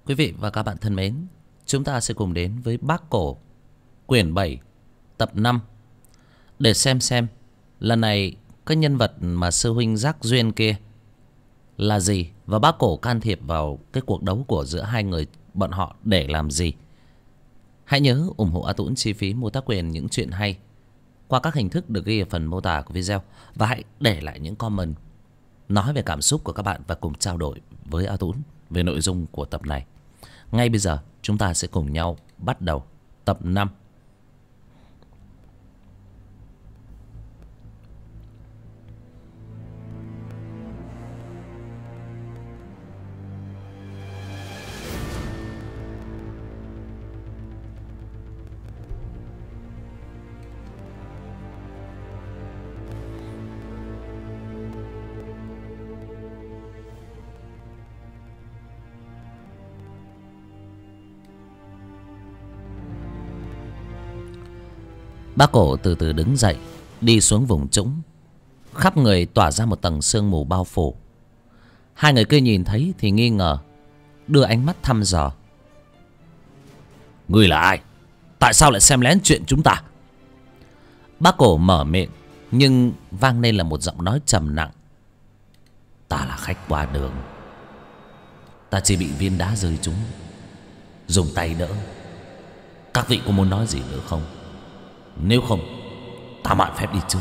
Quý vị và các bạn thân mến, chúng ta sẽ cùng đến với Bác Cổ, quyển 7, tập 5 để xem lần này cái nhân vật mà sư huynh Giác Duyên kia là gì, và Bác Cổ can thiệp vào cái cuộc đấu của giữa hai người bọn họ để làm gì. Hãy nhớ ủng hộ A Tũng chi phí mua tác quyền những chuyện hay qua các hình thức được ghi ở phần mô tả của video, và hãy để lại những comment nói về cảm xúc của các bạn và cùng trao đổi với A Tũng về nội dung của tập này. Ngay bây giờ chúng ta sẽ cùng nhau bắt đầu tập 5. Bác Cổ từ từ đứng dậy, đi xuống vùng trũng. Khắp người tỏa ra một tầng sương mù bao phủ. Hai người kia nhìn thấy thì nghi ngờ, đưa ánh mắt thăm dò. Ngươi là ai? Tại sao lại xem lén chuyện chúng ta? Bác Cổ mở miệng, nhưng vang lên là một giọng nói trầm nặng. Ta là khách qua đường. Ta chỉ bị viên đá rơi trúng, dùng tay đỡ. Các vị có muốn nói gì nữa không? Nếu không, ta mạn phép đi trước.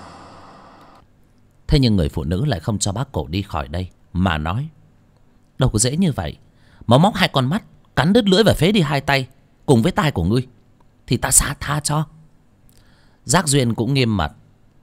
Thế nhưng người phụ nữ lại không cho Bác Cổ đi khỏi đây, mà nói: đâu có dễ như vậy. Mà móc hai con mắt, cắn đứt lưỡi và phế đi hai tay cùng với tai của ngươi thì ta xá tha cho. Giác Duyên cũng nghiêm mặt: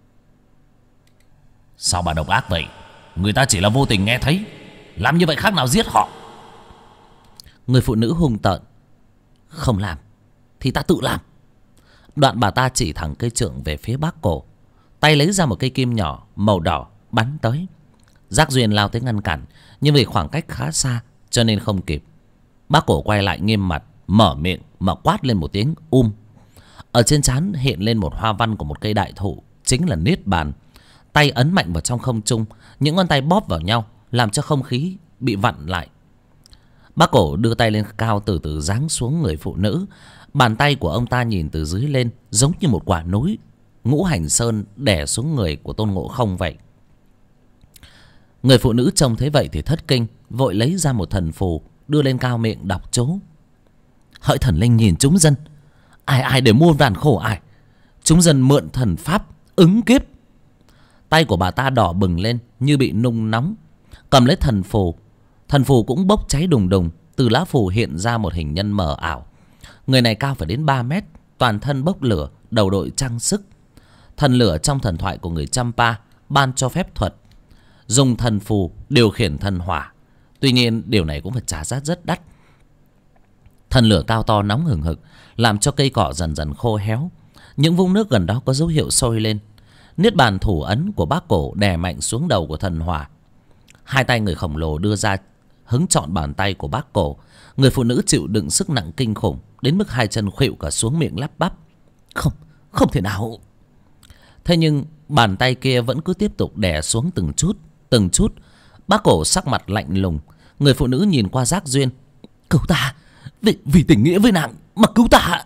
sao bà độc ác vậy? Người ta chỉ là vô tình nghe thấy, làm như vậy khác nào giết họ. Người phụ nữ hung tợn: không làm thì ta tự làm. Đoạn bà ta chỉ thẳng cây trượng về phía Bác Cổ, tay lấy ra một cây kim nhỏ màu đỏ bắn tới. Giác Duyên lao tới ngăn cản, nhưng vì khoảng cách khá xa cho nên không kịp. Bác Cổ quay lại nghiêm mặt, mở miệng mà quát lên một tiếng Ở trên trán hiện lên một hoa văn của một cây đại thụ, chính là Niết Bàn. Tay ấn mạnh vào trong không trung, những ngón tay bóp vào nhau làm cho không khí bị vặn lại. Bác Cổ đưa tay lên cao, từ từ giáng xuống người phụ nữ. Bàn tay của ông ta nhìn từ dưới lên giống như một quả núi Ngũ Hành Sơn đè xuống người của Tôn Ngộ Không vậy. Người phụ nữ trông thấy vậy thì thất kinh, vội lấy ra một thần phù đưa lên cao, miệng đọc chú: hỡi thần linh nhìn chúng dân, ai ai để muôn vàn khổ ải, chúng dân mượn thần pháp ứng kiếp. Tay của bà ta đỏ bừng lên như bị nung nóng, cầm lấy thần phù. Thần phù cũng bốc cháy đùng đùng. Từ lá phù hiện ra một hình nhân mờ ảo. Người này cao phải đến 3 mét, toàn thân bốc lửa, đầu đội trang sức. Thần lửa trong thần thoại của người Champa ban cho phép thuật dùng thần phù điều khiển thần hỏa. Tuy nhiên điều này cũng phải trả giá rất đắt. Thần lửa cao to nóng hừng hực, làm cho cây cỏ dần dần khô héo. Những vũng nước gần đó có dấu hiệu sôi lên. Niết bàn thủ ấn của Bác Cổ đè mạnh xuống đầu của thần hỏa. Hai tay người khổng lồ đưa ra hứng trọn bàn tay của Bác Cổ. Người phụ nữ chịu đựng sức nặng kinh khủng đến mức hai chân khuỵu cả xuống, miệng lắp bắp: Không thể nào. Thế nhưng bàn tay kia vẫn cứ tiếp tục đè xuống từng chút. Bác Cổ sắc mặt lạnh lùng. Người phụ nữ nhìn qua Giác Duyên: cứu ta, vì tình nghĩa với nàng mà cứu ta.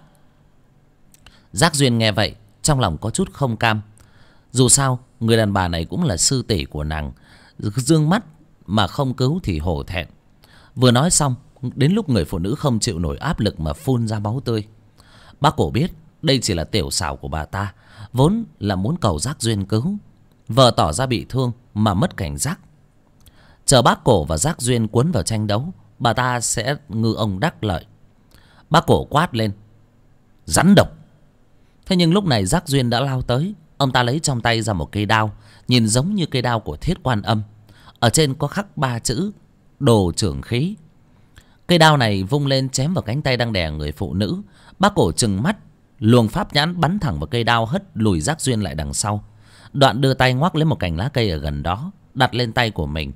Giác Duyên nghe vậy trong lòng có chút không cam. Dù sao người đàn bà này cũng là sư tỷ của nàng, dương mắt mà không cứu thì hổ thẹn. Vừa nói xong, đến lúc người phụ nữ không chịu nổi áp lực mà phun ra máu tươi. Bác Cổ biết đây chỉ là tiểu xảo của bà ta, vốn là muốn cầu Giác Duyên cứu. Vợ tỏ ra bị thương mà mất cảnh giác. Chờ Bác Cổ và Giác Duyên cuốn vào tranh đấu, bà ta sẽ ngư ông đắc lợi. Bác Cổ quát lên: rắn độc. Thế nhưng lúc này Giác Duyên đã lao tới. Ông ta lấy trong tay ra một cây đao, nhìn giống như cây đao của Thiết Quan Âm. Ở trên có khắc 3 chữ đồ trưởng khí. Cây đao này vung lên chém vào cánh tay đang đè người phụ nữ. Bác Cổ trừng mắt, luồng pháp nhãn bắn thẳng vào cây đao, hất lùi Giác Duyên lại đằng sau. Đoạn đưa tay ngoắc lấy một cành lá cây ở gần đó, đặt lên tay của mình.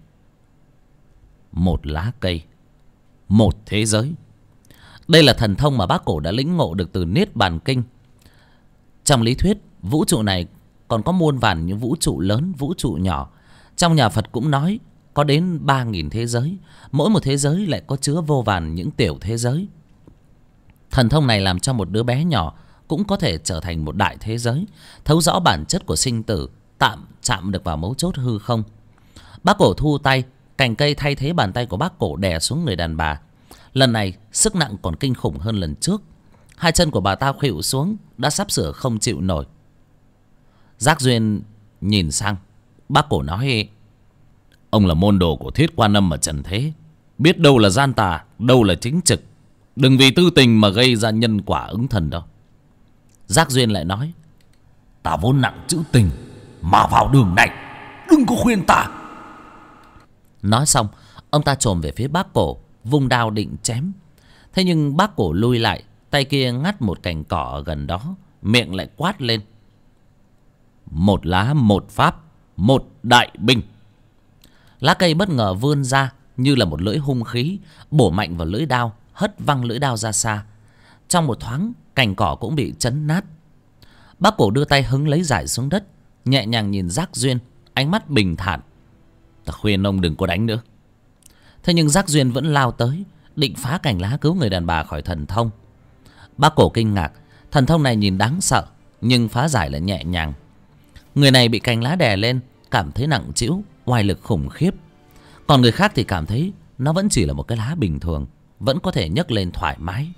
Một lá cây, một thế giới. Đây là thần thông mà Bác Cổ đã lĩnh ngộ được từ Niết Bàn Kinh. Trong lý thuyết, vũ trụ này còn có muôn vàn những vũ trụ lớn, vũ trụ nhỏ. Trong nhà Phật cũng nói có đến 3.000 thế giới. Mỗi một thế giới lại có chứa vô vàn những tiểu thế giới. Thần thông này làm cho một đứa bé nhỏ cũng có thể trở thành một đại thế giới, thấu rõ bản chất của sinh tử, chạm được vào mấu chốt hư không. Bác Cổ thu tay, cành cây thay thế bàn tay của bác Cổ đè xuống người đàn bà. Lần này sức nặng còn kinh khủng hơn lần trước. Hai chân của bà ta khuỵu xuống, đã sắp sửa không chịu nổi. Giác Duyên nhìn sang bác Cổ nói: ông là môn đồ của Thiết Quan Âm ở trần thế, biết đâu là gian tà, đâu là chính trực. Đừng vì tư tình mà gây ra nhân quả ứng thần đâu. Giác Duyên lại nói: ta vốn nặng chữ tình, mà vào đường này đừng có khuyên ta. Nói xong, ông ta chồm về phía bác Cổ, vung đao định chém. Thế nhưng bác Cổ lui lại, tay kia ngắt một cành cỏ ở gần đó, miệng lại quát lên: một lá một pháp, một đại binh. Lá cây bất ngờ vươn ra như là một lưỡi hung khí, bổ mạnh vào lưỡi đao, hất văng lưỡi đao ra xa. Trong một thoáng, cành cỏ cũng bị chấn nát. Bác Cổ đưa tay hứng lấy giải xuống đất, nhẹ nhàng nhìn Giác Duyên, ánh mắt bình thản: ta khuyên ông đừng có đánh nữa. Thế nhưng Giác Duyên vẫn lao tới, định phá cành lá cứu người đàn bà khỏi thần thông. Bác Cổ kinh ngạc, thần thông này nhìn đáng sợ, nhưng phá giải là nhẹ nhàng. Người này bị cành lá đè lên, cảm thấy nặng trĩu, oai lực khủng khiếp. Còn người khác thì cảm thấy nó vẫn chỉ là một cái lá bình thường, vẫn có thể nhấc lên thoải mái.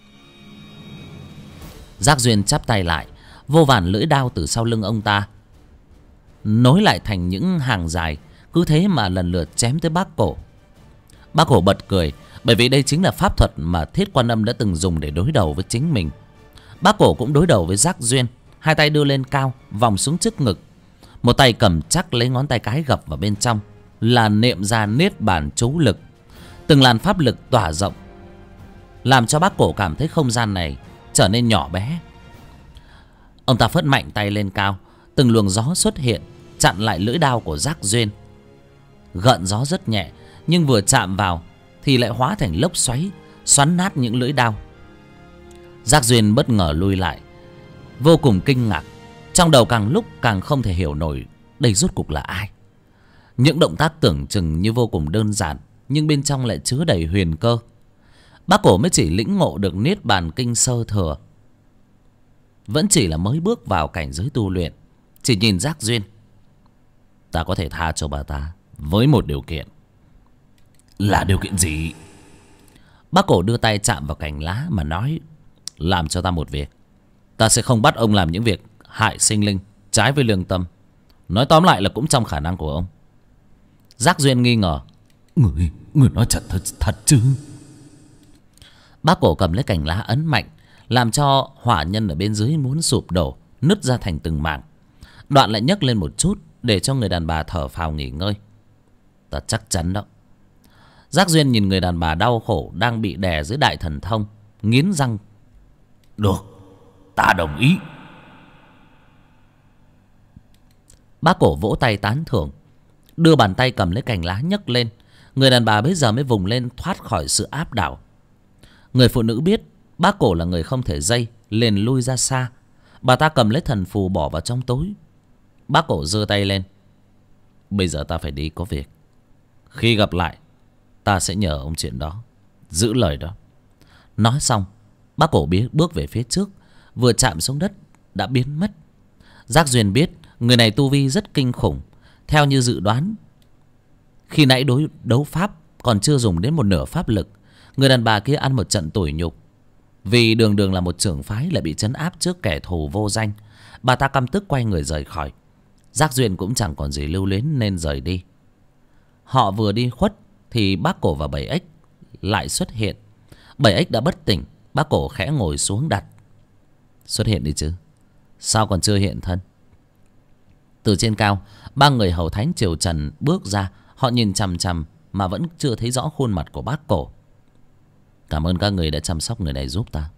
Giác Duyên chắp tay lại, vô vàn lưỡi đao từ sau lưng ông ta nối lại thành những hàng dài, cứ thế mà lần lượt chém tới bác Cổ. Bác Cổ bật cười, bởi vì đây chính là pháp thuật mà Thiết Quan Âm đã từng dùng để đối đầu với chính mình. Bác Cổ cũng đối đầu với Giác Duyên, hai tay đưa lên cao, vòng xuống trước ngực. Một tay cầm chắc lấy ngón tay cái gập vào bên trong, là niệm ra niết bàn chú lực. Từng làn pháp lực tỏa rộng, làm cho bác Cổ cảm thấy không gian này trở nên nhỏ bé. Ông ta phất mạnh tay lên cao, từng luồng gió xuất hiện, chặn lại lưỡi đao của Giác Duyên. Gợn gió rất nhẹ, nhưng vừa chạm vào thì lại hóa thành lốc xoáy, xoắn nát những lưỡi đao. Giác Duyên bất ngờ lui lại, vô cùng kinh ngạc, trong đầu càng lúc càng không thể hiểu nổi đây rốt cuộc là ai. Những động tác tưởng chừng như vô cùng đơn giản, nhưng bên trong lại chứa đầy huyền cơ. Bác Cổ mới chỉ lĩnh ngộ được niết bàn kinh sơ thừa, vẫn chỉ là mới bước vào cảnh giới tu luyện. Chỉ nhìn Giác Duyên: ta có thể tha cho bà ta với một điều kiện. Là điều kiện gì? Bác Cổ đưa tay chạm vào cành lá mà nói: làm cho ta một việc. Ta sẽ không bắt ông làm những việc hại sinh linh, trái với lương tâm. Nói tóm lại là cũng trong khả năng của ông. Giác Duyên nghi ngờ: Người nói thật chứ? Bác Cổ cầm lấy cành lá ấn mạnh, làm cho hỏa nhân ở bên dưới muốn sụp đổ, nứt ra thành từng mảng. Đoạn lại nhấc lên một chút để cho người đàn bà thở phào nghỉ ngơi. Ta chắc chắn đó. Giác Duyên nhìn người đàn bà đau khổ đang bị đè dưới đại thần thông, nghiến răng: được, ta đồng ý. Bác Cổ vỗ tay tán thưởng, đưa bàn tay cầm lấy cành lá nhấc lên. Người đàn bà bây giờ mới vùng lên, thoát khỏi sự áp đảo. Người phụ nữ biết bác Cổ là người không thể dây, liền lui ra xa. Bà ta cầm lấy thần phù bỏ vào trong túi. Bác Cổ giơ tay lên: bây giờ ta phải đi có việc. Khi gặp lại, ta sẽ nhờ ông chuyện đó, giữ lời đó. Nói xong, bác Cổ bước về phía trước, vừa chạm xuống đất đã biến mất. Giác Duyên biết người này tu vi rất kinh khủng. Theo như dự đoán, khi nãy đấu pháp còn chưa dùng đến một nửa pháp lực, người đàn bà kia ăn một trận tủi nhục. Vì đường đường là một trưởng phái lại bị trấn áp trước kẻ thù vô danh, bà ta căm tức quay người rời khỏi. Giác Duyên cũng chẳng còn gì lưu luyến nên rời đi. Họ vừa đi khuất thì bác Cổ và Bảy Ếch lại xuất hiện. Bảy Ếch đã bất tỉnh. Bác Cổ khẽ ngồi xuống đặt: xuất hiện đi chứ, sao còn chưa hiện thân? Từ trên cao, ba người hầu thánh triều Trần bước ra. Họ nhìn chằm chằm mà vẫn chưa thấy rõ khuôn mặt của bác Cổ. Cảm ơn các người đã chăm sóc người này giúp ta.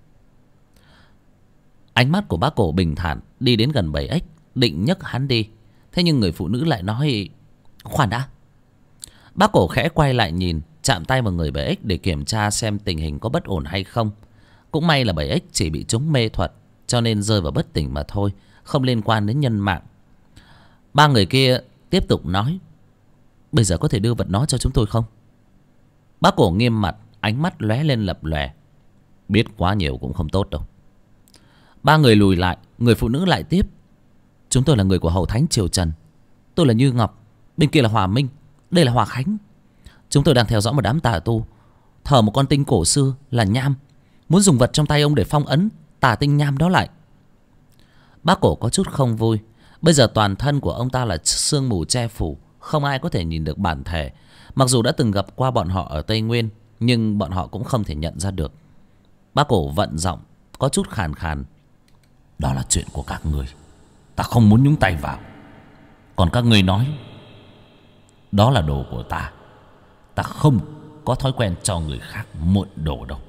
Ánh mắt của bác Cổ bình thản, đi đến gần Bảy Ếch, định nhấc hắn đi. Thế nhưng người phụ nữ lại nói: khoan đã. Bác Cổ khẽ quay lại nhìn, chạm tay vào người Bảy Ếch để kiểm tra xem tình hình có bất ổn hay không. Cũng may là Bảy Ếch chỉ bị trúng mê thuật, cho nên rơi vào bất tỉnh mà thôi, không liên quan đến nhân mạng. Ba người kia tiếp tục nói: Bây giờ có thể đưa vật nó cho chúng tôi không? Bác Cổ nghiêm mặt, ánh mắt lóe lên lập lòe. Biết quá nhiều cũng không tốt đâu. Ba người lùi lại, người phụ nữ lại tiếp. Chúng tôi là người của Hậu Thánh Triều Trần. Tôi là Như Ngọc, bên kia là Hòa Minh, đây là Hòa Khánh. Chúng tôi đang theo dõi một đám tà tu thờ một con tinh cổ xưa là nham, muốn dùng vật trong tay ông để phong ấn tà tinh nham đó lại. Bác Cổ có chút không vui. Bây giờ toàn thân của ông ta là sương mù che phủ, không ai có thể nhìn được bản thể. Mặc dù đã từng gặp qua bọn họ ở Tây Nguyên, nhưng bọn họ cũng không thể nhận ra được. Bác Cổ vận giọng có chút khàn khàn. Đó là chuyện của các người, ta không muốn nhúng tay vào. Còn các người nói đó là đồ của ta, ta không có thói quen cho người khác mượn đồ đâu.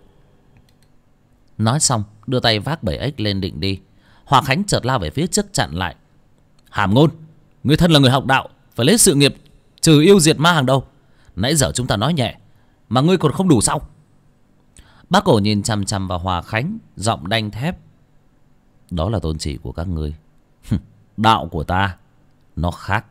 Nói xong đưa tay vác bầy ếch lên định đi. Hòa Khánh chợt lao về phía trước chặn lại. Hàm Ngôn, người thân là người học đạo, phải lấy sự nghiệp trừ yêu diệt ma hàng đầu. Nãy giờ chúng ta nói nhẹ mà ngươi còn không đủ sao? Bác Cổ nhìn chằm chằm vào Hòa Khánh, giọng đanh thép. Đó là tôn chỉ của các ngươi. Đạo của ta nó khác.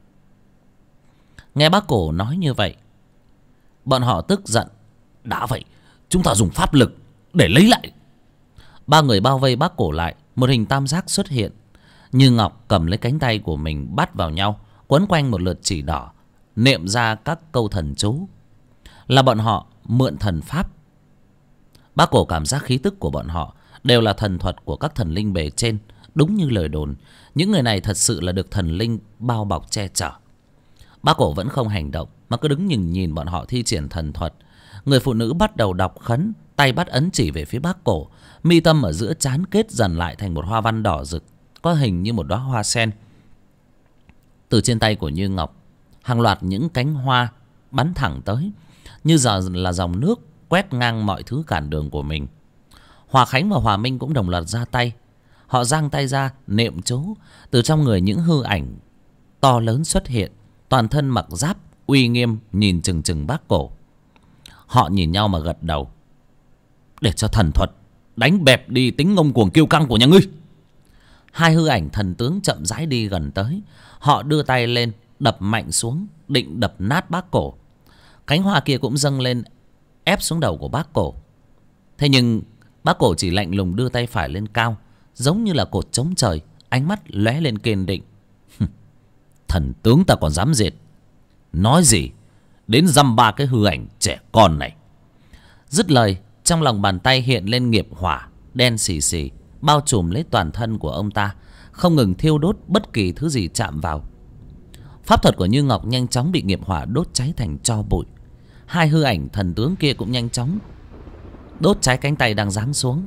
Nghe bác Cổ nói như vậy, bọn họ tức giận. Đã vậy, chúng ta dùng pháp lực để lấy lại. Ba người bao vây bác Cổ lại. Một hình tam giác xuất hiện. Như Ngọc cầm lấy cánh tay của mình bắt vào nhau, quấn quanh một lượt chỉ đỏ, niệm ra các câu thần chú. Là bọn họ mượn thần pháp. Bác Cổ cảm giác khí tức của bọn họ đều là thần thuật của các thần linh bề trên. Đúng như lời đồn, những người này thật sự là được thần linh bao bọc che chở. Bác Cổ vẫn không hành động, mà cứ đứng nhìn bọn họ thi triển thần thuật. Người phụ nữ bắt đầu đọc khấn, tay bắt ấn chỉ về phía bác Cổ. Mi tâm ở giữa trán kết dần lại thành một hoa văn đỏ rực, có hình như một đóa hoa sen. Từ trên tay của Như Ngọc, hàng loạt những cánh hoa bắn thẳng tới, như giờ là dòng nước quét ngang mọi thứ cản đường của mình. Hòa Khánh và Hòa Minh cũng đồng loạt ra tay. Họ giang tay ra niệm chú. Từ trong người những hư ảnh to lớn xuất hiện, toàn thân mặc giáp uy nghiêm, nhìn chừng chừng bác Cổ. Họ nhìn nhau mà gật đầu. Để cho thần thuật đánh bẹp đi tính ngông cuồng kiêu căng của nhà ngươi. Hai hư ảnh thần tướng chậm rãi đi gần tới. Họ đưa tay lên đập mạnh xuống, định đập nát bác Cổ. Cánh hoa kia cũng dâng lên ép xuống đầu của bác Cổ. Thế nhưng bác Cổ chỉ lạnh lùng đưa tay phải lên cao, giống như là cột chống trời, ánh mắt lóe lên kiên định. Thần tướng ta còn dám diệt, nói gì đến dăm ba cái hư ảnh trẻ con này. Dứt lời, trong lòng bàn tay hiện lên nghiệp hỏa đen xì xì, bao trùm lấy toàn thân của ông ta, không ngừng thiêu đốt bất kỳ thứ gì chạm vào. Pháp thuật của Như Ngọc nhanh chóng bị nghiệp hỏa đốt cháy thành tro bụi. Hai hư ảnh thần tướng kia cũng nhanh chóng đốt cháy cánh tay đang giáng xuống.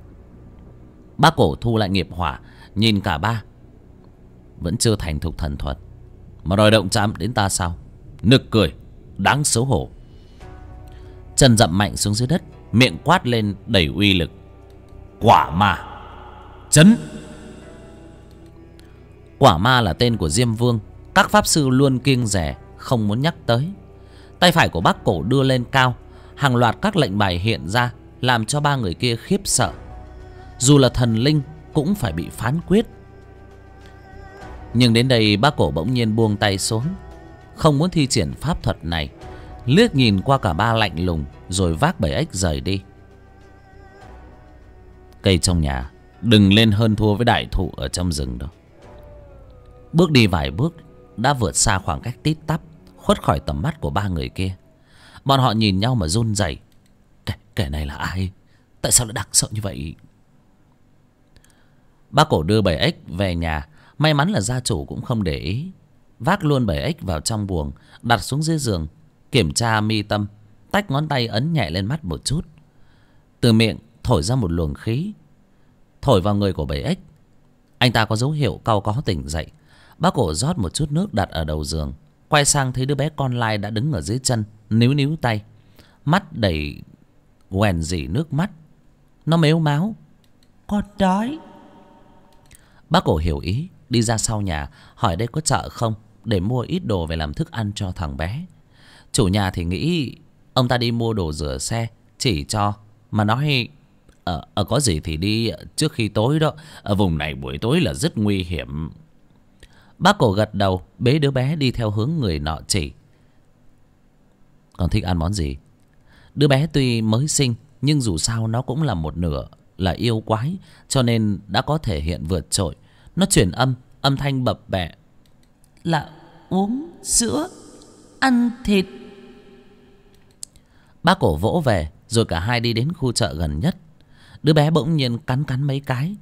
Bác Cổ thu lại nghiệp hỏa, nhìn cả ba. Vẫn chưa thành thục thần thuật mà đòi động chạm đến ta sao? Nực cười, đáng xấu hổ. Chân dậm mạnh xuống dưới đất, miệng quát lên đầy uy lực. Quả ma chấn. Quả ma là tên của Diêm Vương. Các pháp sư luôn kiêng dè, không muốn nhắc tới. Tay phải của bác Cổ đưa lên cao, hàng loạt các lệnh bài hiện ra, làm cho ba người kia khiếp sợ. Dù là thần linh cũng phải bị phán quyết. Nhưng đến đây bác Cổ bỗng nhiên buông tay xuống, không muốn thi triển pháp thuật này. Liếc nhìn qua cả ba lạnh lùng, rồi vác bầy ếch rời đi. Cây trong nhà đừng lên hơn thua với đại thụ ở trong rừng đâu. Bước đi vài bước đã vượt xa khoảng cách tít tắp, khuất khỏi tầm mắt của ba người kia. Bọn họ nhìn nhau mà run rẩy. Kẻ này là ai? Tại sao lại đáng sợ như vậy? Bác Cổ đưa bầy ếch về nhà. May mắn là gia chủ cũng không để ý, vác luôn bầy ếch vào trong buồng, đặt xuống dưới giường, kiểm tra mi tâm, tách ngón tay ấn nhẹ lên mắt một chút. Từ miệng thổi ra một luồng khí, thổi vào người của bầy ếch. Anh ta có dấu hiệu cau có tỉnh dậy. Bác Cổ rót một chút nước đặt ở đầu giường, quay sang thấy đứa bé con lai đã đứng ở dưới chân, níu níu tay, mắt đầy quèn rỉ nước mắt. Nó mếu máo. Con đói. Bác Cổ hiểu ý, đi ra sau nhà hỏi đây có chợ không, để mua ít đồ về làm thức ăn cho thằng bé. Chủ nhà thì nghĩ ông ta đi mua đồ rửa xe, chỉ cho mà nói có gì thì đi trước khi tối đó, ở vùng này buổi tối là rất nguy hiểm. Bác cổ gật đầu, bế đứa bé đi theo hướng người nọ chỉ. Con thích ăn món gì? Đứa bé tuy mới sinh nhưng dù sao nó cũng là một nửa là yêu quái, cho nên đã có thể hiện vượt trội. Nó truyền âm thanh bập bẹ là uống sữa, ăn thịt. Bác cổ vỗ về, rồi cả hai đi đến khu chợ gần nhất. Đứa bé bỗng nhiên cắn mấy cái.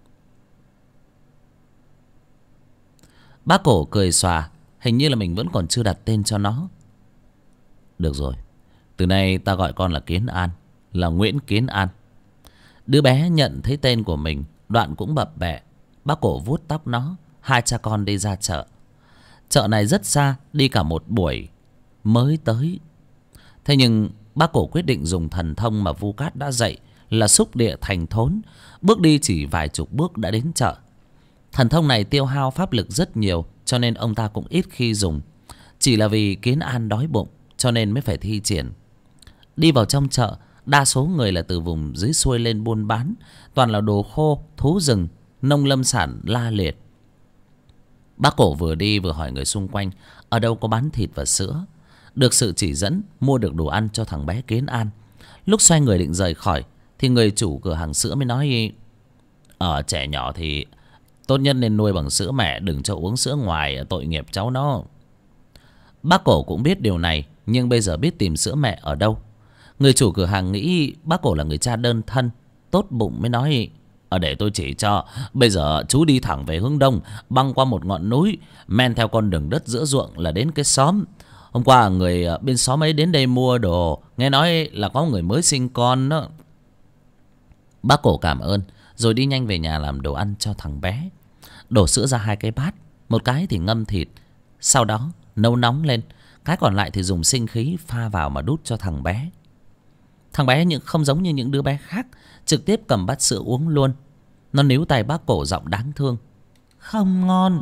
Bác cổ cười xòa, hình như là mình vẫn còn chưa đặt tên cho nó. Được rồi, từ nay ta gọi con là Kiến An, là Nguyễn Kiến An. Đứa bé nhận thấy tên của mình, đoạn cũng bập bẹ. Bác cổ vuốt tóc nó. Hai cha con đi ra chợ. Chợ này rất xa, đi cả một buổi mới tới. Thế nhưng bác cổ quyết định dùng thần thông mà Vu Cát đã dạy, là xúc địa thành thốn. Bước đi chỉ vài chục bước đã đến chợ. Thần thông này tiêu hao pháp lực rất nhiều, cho nên ông ta cũng ít khi dùng. Chỉ là vì Kiến An đói bụng, cho nên mới phải thi triển. Đi vào trong chợ, đa số người là từ vùng dưới xuôi lên buôn bán. Toàn là đồ khô, thú rừng, nông lâm sản la liệt. Bác cổ vừa đi vừa hỏi người xung quanh ở đâu có bán thịt và sữa. Được sự chỉ dẫn, mua được đồ ăn cho thằng bé Kiến An. Lúc xoay người định rời khỏi thì người chủ cửa hàng sữa mới nói: trẻ nhỏ thì tốt nhất nên nuôi bằng sữa mẹ, đừng cho uống sữa ngoài, tội nghiệp cháu nó. Bác cổ cũng biết điều này, nhưng bây giờ biết tìm sữa mẹ ở đâu. Người chủ cửa hàng nghĩ bác cổ là người cha đơn thân, tốt bụng mới nói: để tôi chỉ cho. Bây giờ chú đi thẳng về hướng đông, băng qua một ngọn núi, men theo con đường đất giữa ruộng là đến cái xóm. Hôm qua người bên xóm ấy đến đây mua đồ, nghe nói là có người mới sinh con đó. Bác cổ cảm ơn, rồi đi nhanh về nhà làm đồ ăn cho thằng bé. Đổ sữa ra 2 cái bát, một cái thì ngâm thịt, sau đó nấu nóng lên, cái còn lại thì dùng sinh khí pha vào mà đút cho thằng bé. Thằng bé nhưng không giống như những đứa bé khác, trực tiếp cầm bát sữa uống luôn. Nó níu tay bác cổ giọng đáng thương: không ngon.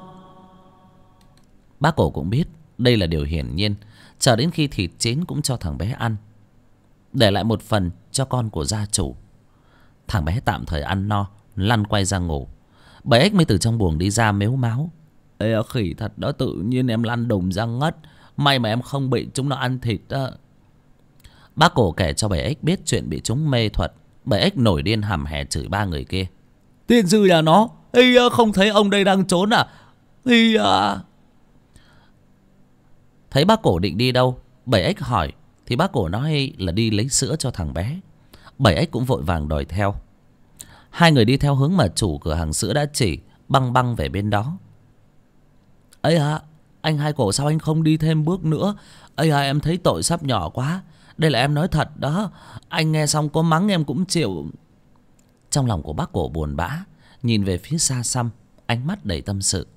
Bác cổ cũng biết đây là điều hiển nhiên, chờ đến khi thịt chín cũng cho thằng bé ăn, để lại một phần cho con của gia chủ. Thằng bé tạm thời ăn no, lăn quay ra ngủ. Bà ếch mới từ trong buồng đi ra mếu máo: ê khỉ thật đó, tự nhiên em lăn đùng ra ngất, may mà em không bị chúng nó ăn thịt đó. Bác cổ kể cho bà ếch biết chuyện bị chúng mê thuật. Bà ếch nổi điên hầm hè chửi 3 người kia: tiên sư nhà nó, không thấy ông đây đang trốn à? Thấy bác cổ định đi đâu, bà ếch hỏi, thì bác cổ nói là đi lấy sữa cho thằng bé. Bà ếch cũng vội vàng đòi theo. Hai người đi theo hướng mà chủ cửa hàng sữa đã chỉ, băng về bên đó. Anh Hai Cổ, sao anh không đi thêm bước nữa? Em thấy tội sắp nhỏ quá. Đây là em nói thật đó, anh nghe xong có mắng em cũng chịu. Trong lòng của bác cổ buồn bã, nhìn về phía xa xăm, ánh mắt đầy tâm sự.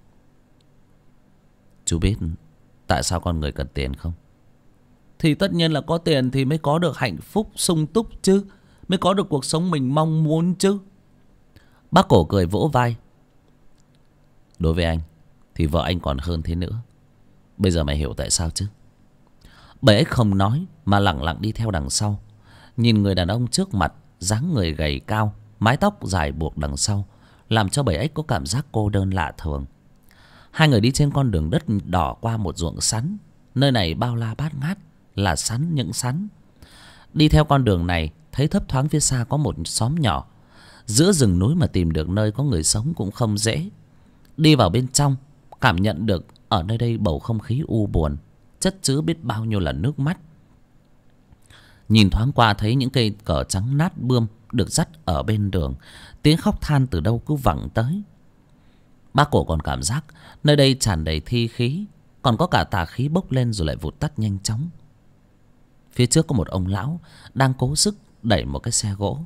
Chú biết tại sao con người cần tiền không? Thì tất nhiên là có tiền thì mới có được hạnh phúc sung túc chứ, mới có được cuộc sống mình mong muốn chứ. Bác cổ cười vỗ vai: đối với anh thì vợ anh còn hơn thế nữa. Bây giờ mày hiểu tại sao chứ? Bà ấy không nói mà lẳng lặng đi theo đằng sau. Nhìn người đàn ông trước mặt, dáng người gầy cao, mái tóc dài buộc đằng sau, làm cho bà ấy có cảm giác cô đơn lạ thường. Hai người đi trên con đường đất đỏ qua một ruộng sắn. Nơi này bao la bát ngát, là sắn những sắn. Đi theo con đường này, thấy thấp thoáng phía xa có một xóm nhỏ. Giữa rừng núi mà tìm được nơi có người sống cũng không dễ. Đi vào bên trong, cảm nhận được ở nơi đây bầu không khí u buồn, chất chứa biết bao nhiêu là nước mắt. Nhìn thoáng qua thấy những cây cờ trắng nát bươm được dắt ở bên đường, tiếng khóc than từ đâu cứ vẳng tới. Bác cổ còn cảm giác nơi đây tràn đầy thi khí, còn có cả tà khí bốc lên rồi lại vụt tắt nhanh chóng. Phía trước có một ông lão đang cố sức đẩy một cái xe gỗ.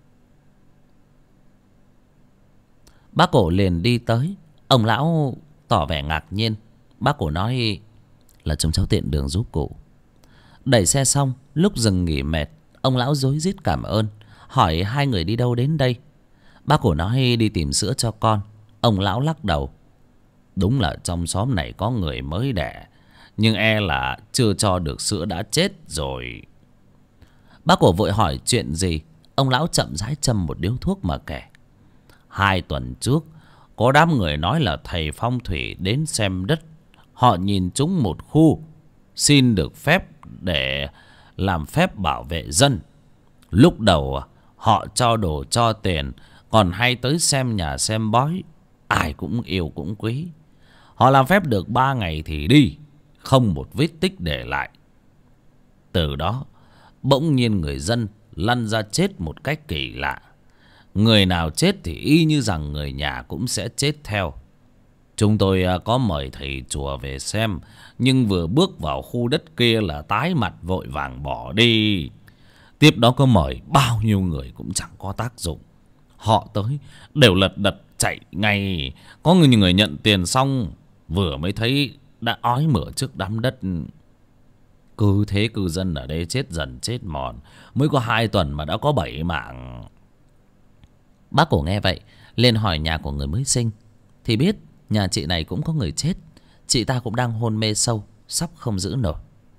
Bác cổ liền đi tới. Ông lão tỏ vẻ ngạc nhiên. Bác cổ nói là trông cháu tiện đường giúp cụ. Đẩy xe xong, lúc dừng nghỉ mệt, ông lão rối rít cảm ơn, hỏi hai người đi đâu đến đây. Bác cổ nói đi tìm sữa cho con. Ông lão lắc đầu: đúng là trong xóm này có người mới đẻ, nhưng e là chưa cho được sữa đã chết rồi. Bác cổ vội hỏi chuyện gì. Ông lão chậm rãi châm một điếu thuốc mà kể: 2 tuần trước, có đám người nói là thầy phong thủy đến xem đất. Họ nhìn chúng một khu, xin được phép để làm phép bảo vệ dân. Lúc đầu họ cho đồ cho tiền, còn hay tới xem nhà xem bói. Ai cũng yêu cũng quý. Họ làm phép được 3 ngày thì đi, không một vết tích để lại. Từ đó bỗng nhiên người dân lăn ra chết một cách kỳ lạ. Người nào chết thì y như rằng người nhà cũng sẽ chết theo. Chúng tôi có mời thầy chùa về xem, nhưng vừa bước vào khu đất kia là tái mặt vội vàng bỏ đi. Tiếp đó có mời bao nhiêu người cũng chẳng có tác dụng. Họ tới đều lật đật chạy ngay. Có người nhận tiền xong vừa mới thấy đã ói mửa trước đám đất. Cứ thế cư dân ở đây chết dần chết mòn. Mới có 2 tuần mà đã có 7 mạng. Bác Cổ nghe vậy lên hỏi nhà của người mới sinh, thì biết nhà chị này cũng có người chết. Chị ta cũng đang hôn mê sâu, sắp không giữ nổi.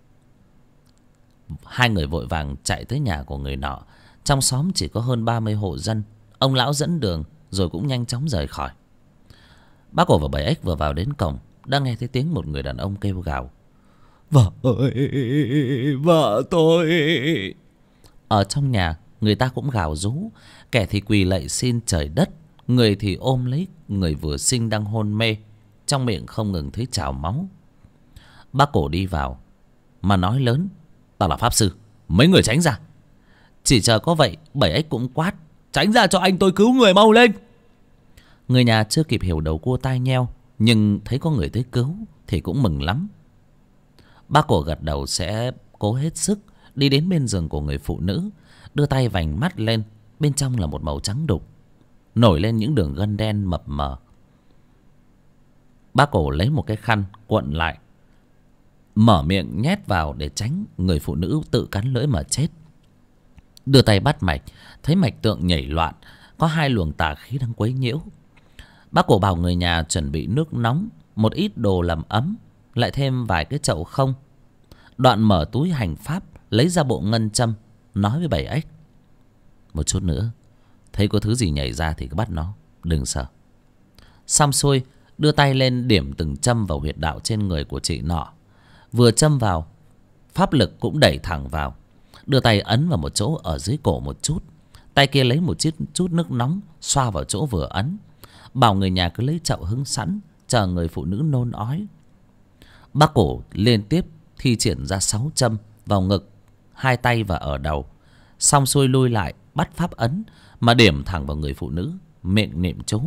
Hai người vội vàng chạy tới nhà của người nọ. Trong xóm chỉ có hơn 30 hộ dân. Ông lão dẫn đường rồi cũng nhanh chóng rời khỏi. Bác Cổ và Bảy Ếch vừa vào đến cổng, đang nghe thấy tiếng một người đàn ông kêu gào: "Vợ ơi, vợ tôi!" Ở trong nhà người ta cũng gào rú. Kẻ thì quỳ lạy xin trời đất, người thì ôm lấy người vừa sinh đang hôn mê, trong miệng không ngừng thấy trào máu. Bác Cổ đi vào mà nói lớn: "Tao là pháp sư, mấy người tránh ra!" Chỉ chờ có vậy, Bảy Ếch cũng quát: "Tránh ra cho anh tôi cứu người, mau lên!" Người nhà chưa kịp hiểu đầu cua tai nheo, nhưng thấy có người tới cứu thì cũng mừng lắm. Bác Cổ gật đầu sẽ cố hết sức đi đến bên giường của người phụ nữ, đưa tay vành mắt lên. Bên trong là một màu trắng đục, nổi lên những đường gân đen mập mờ. Bác Cổ lấy một cái khăn cuộn lại, mở miệng nhét vào để tránh người phụ nữ tự cắn lưỡi mà chết. Đưa tay bắt mạch, thấy mạch tượng nhảy loạn, có 2 luồng tà khí đang quấy nhiễu. Bác Cổ bảo người nhà chuẩn bị nước nóng, một ít đồ làm ấm, lại thêm vài cái chậu không. Đoạn mở túi hành pháp, lấy ra bộ ngân châm, nói với Bảy Ếch: "Một chút nữa, thấy có thứ gì nhảy ra thì cứ bắt nó, đừng sợ." Xong xuôi, đưa tay lên điểm từng châm vào huyệt đạo trên người của chị nọ. Vừa châm vào, pháp lực cũng đẩy thẳng vào. Đưa tay ấn vào một chỗ ở dưới cổ một chút, tay kia lấy một chút nước nóng xoa vào chỗ vừa ấn. Bảo người nhà cứ lấy chậu hứng sẵn, chờ người phụ nữ nôn ói. Bác Cổ liên tiếp thi triển ra 6 châm vào ngực, 2 tay và ở đầu. Xong xuôi lui lại bắt pháp ấn mà điểm thẳng vào người phụ nữ, miệng niệm chú.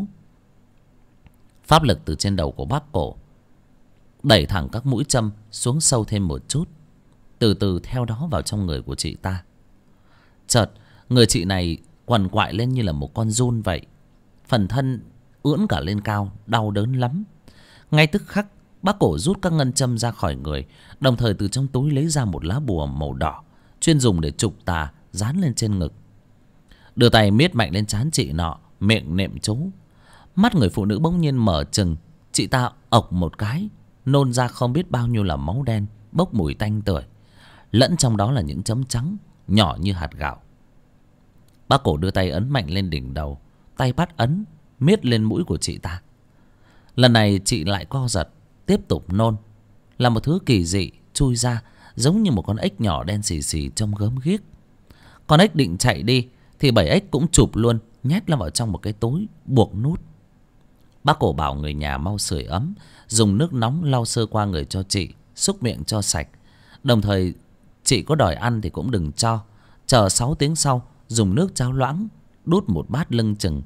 Pháp lực từ trên đầu của bác Cổ đẩy thẳng các mũi châm xuống sâu thêm một chút, từ từ theo đó vào trong người của chị ta. Chợt người chị này quằn quại lên như là một con giun vậy, phần thân ưỡn cả lên cao, đau đớn lắm. Ngay tức khắc bác Cổ rút các ngân châm ra khỏi người, đồng thời từ trong túi lấy ra một lá bùa màu đỏ chuyên dùng để trục tà, dán lên trên ngực. Đưa tay miết mạnh lên trán chị nọ, miệng niệm chú. Mắt người phụ nữ bỗng nhiên mở trừng. Chị ta ộc một cái, nôn ra không biết bao nhiêu là máu đen bốc mùi tanh tưởi, lẫn trong đó là những chấm trắng nhỏ như hạt gạo. Bác Cổ đưa tay ấn mạnh lên đỉnh đầu, tay bắt ấn miết lên mũi của chị ta. Lần này chị lại co giật, tiếp tục nôn. Là một thứ kỳ dị chui ra, giống như một con ếch nhỏ đen xì xì trông gớm ghiếc. Con ếch định chạy đi thì Bảy Ếch cũng chụp luôn, nhét nó vào trong một cái túi buộc nút. Bác Cổ bảo người nhà mau sưởi ấm, dùng nước nóng lau sơ qua người cho chị, xúc miệng cho sạch. Đồng thời chị có đòi ăn thì cũng đừng cho, chờ 6 tiếng sau dùng nước cháo loãng đút một bát lưng chừng.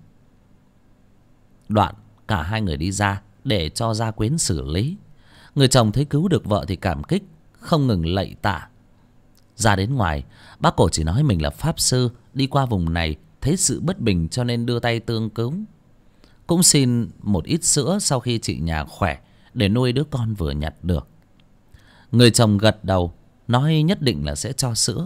Đoạn cả hai người đi ra để cho gia quyến xử lý. Người chồng thấy cứu được vợ thì cảm kích, không ngừng lạy tạ. Ra đến ngoài, bác Cổ chỉ nói mình là pháp sư, đi qua vùng này thấy sự bất bình cho nên đưa tay tương cứu. Cũng xin một ít sữa sau khi chị nhà khỏe để nuôi đứa con vừa nhặt được. Người chồng gật đầu, nói nhất định là sẽ cho sữa.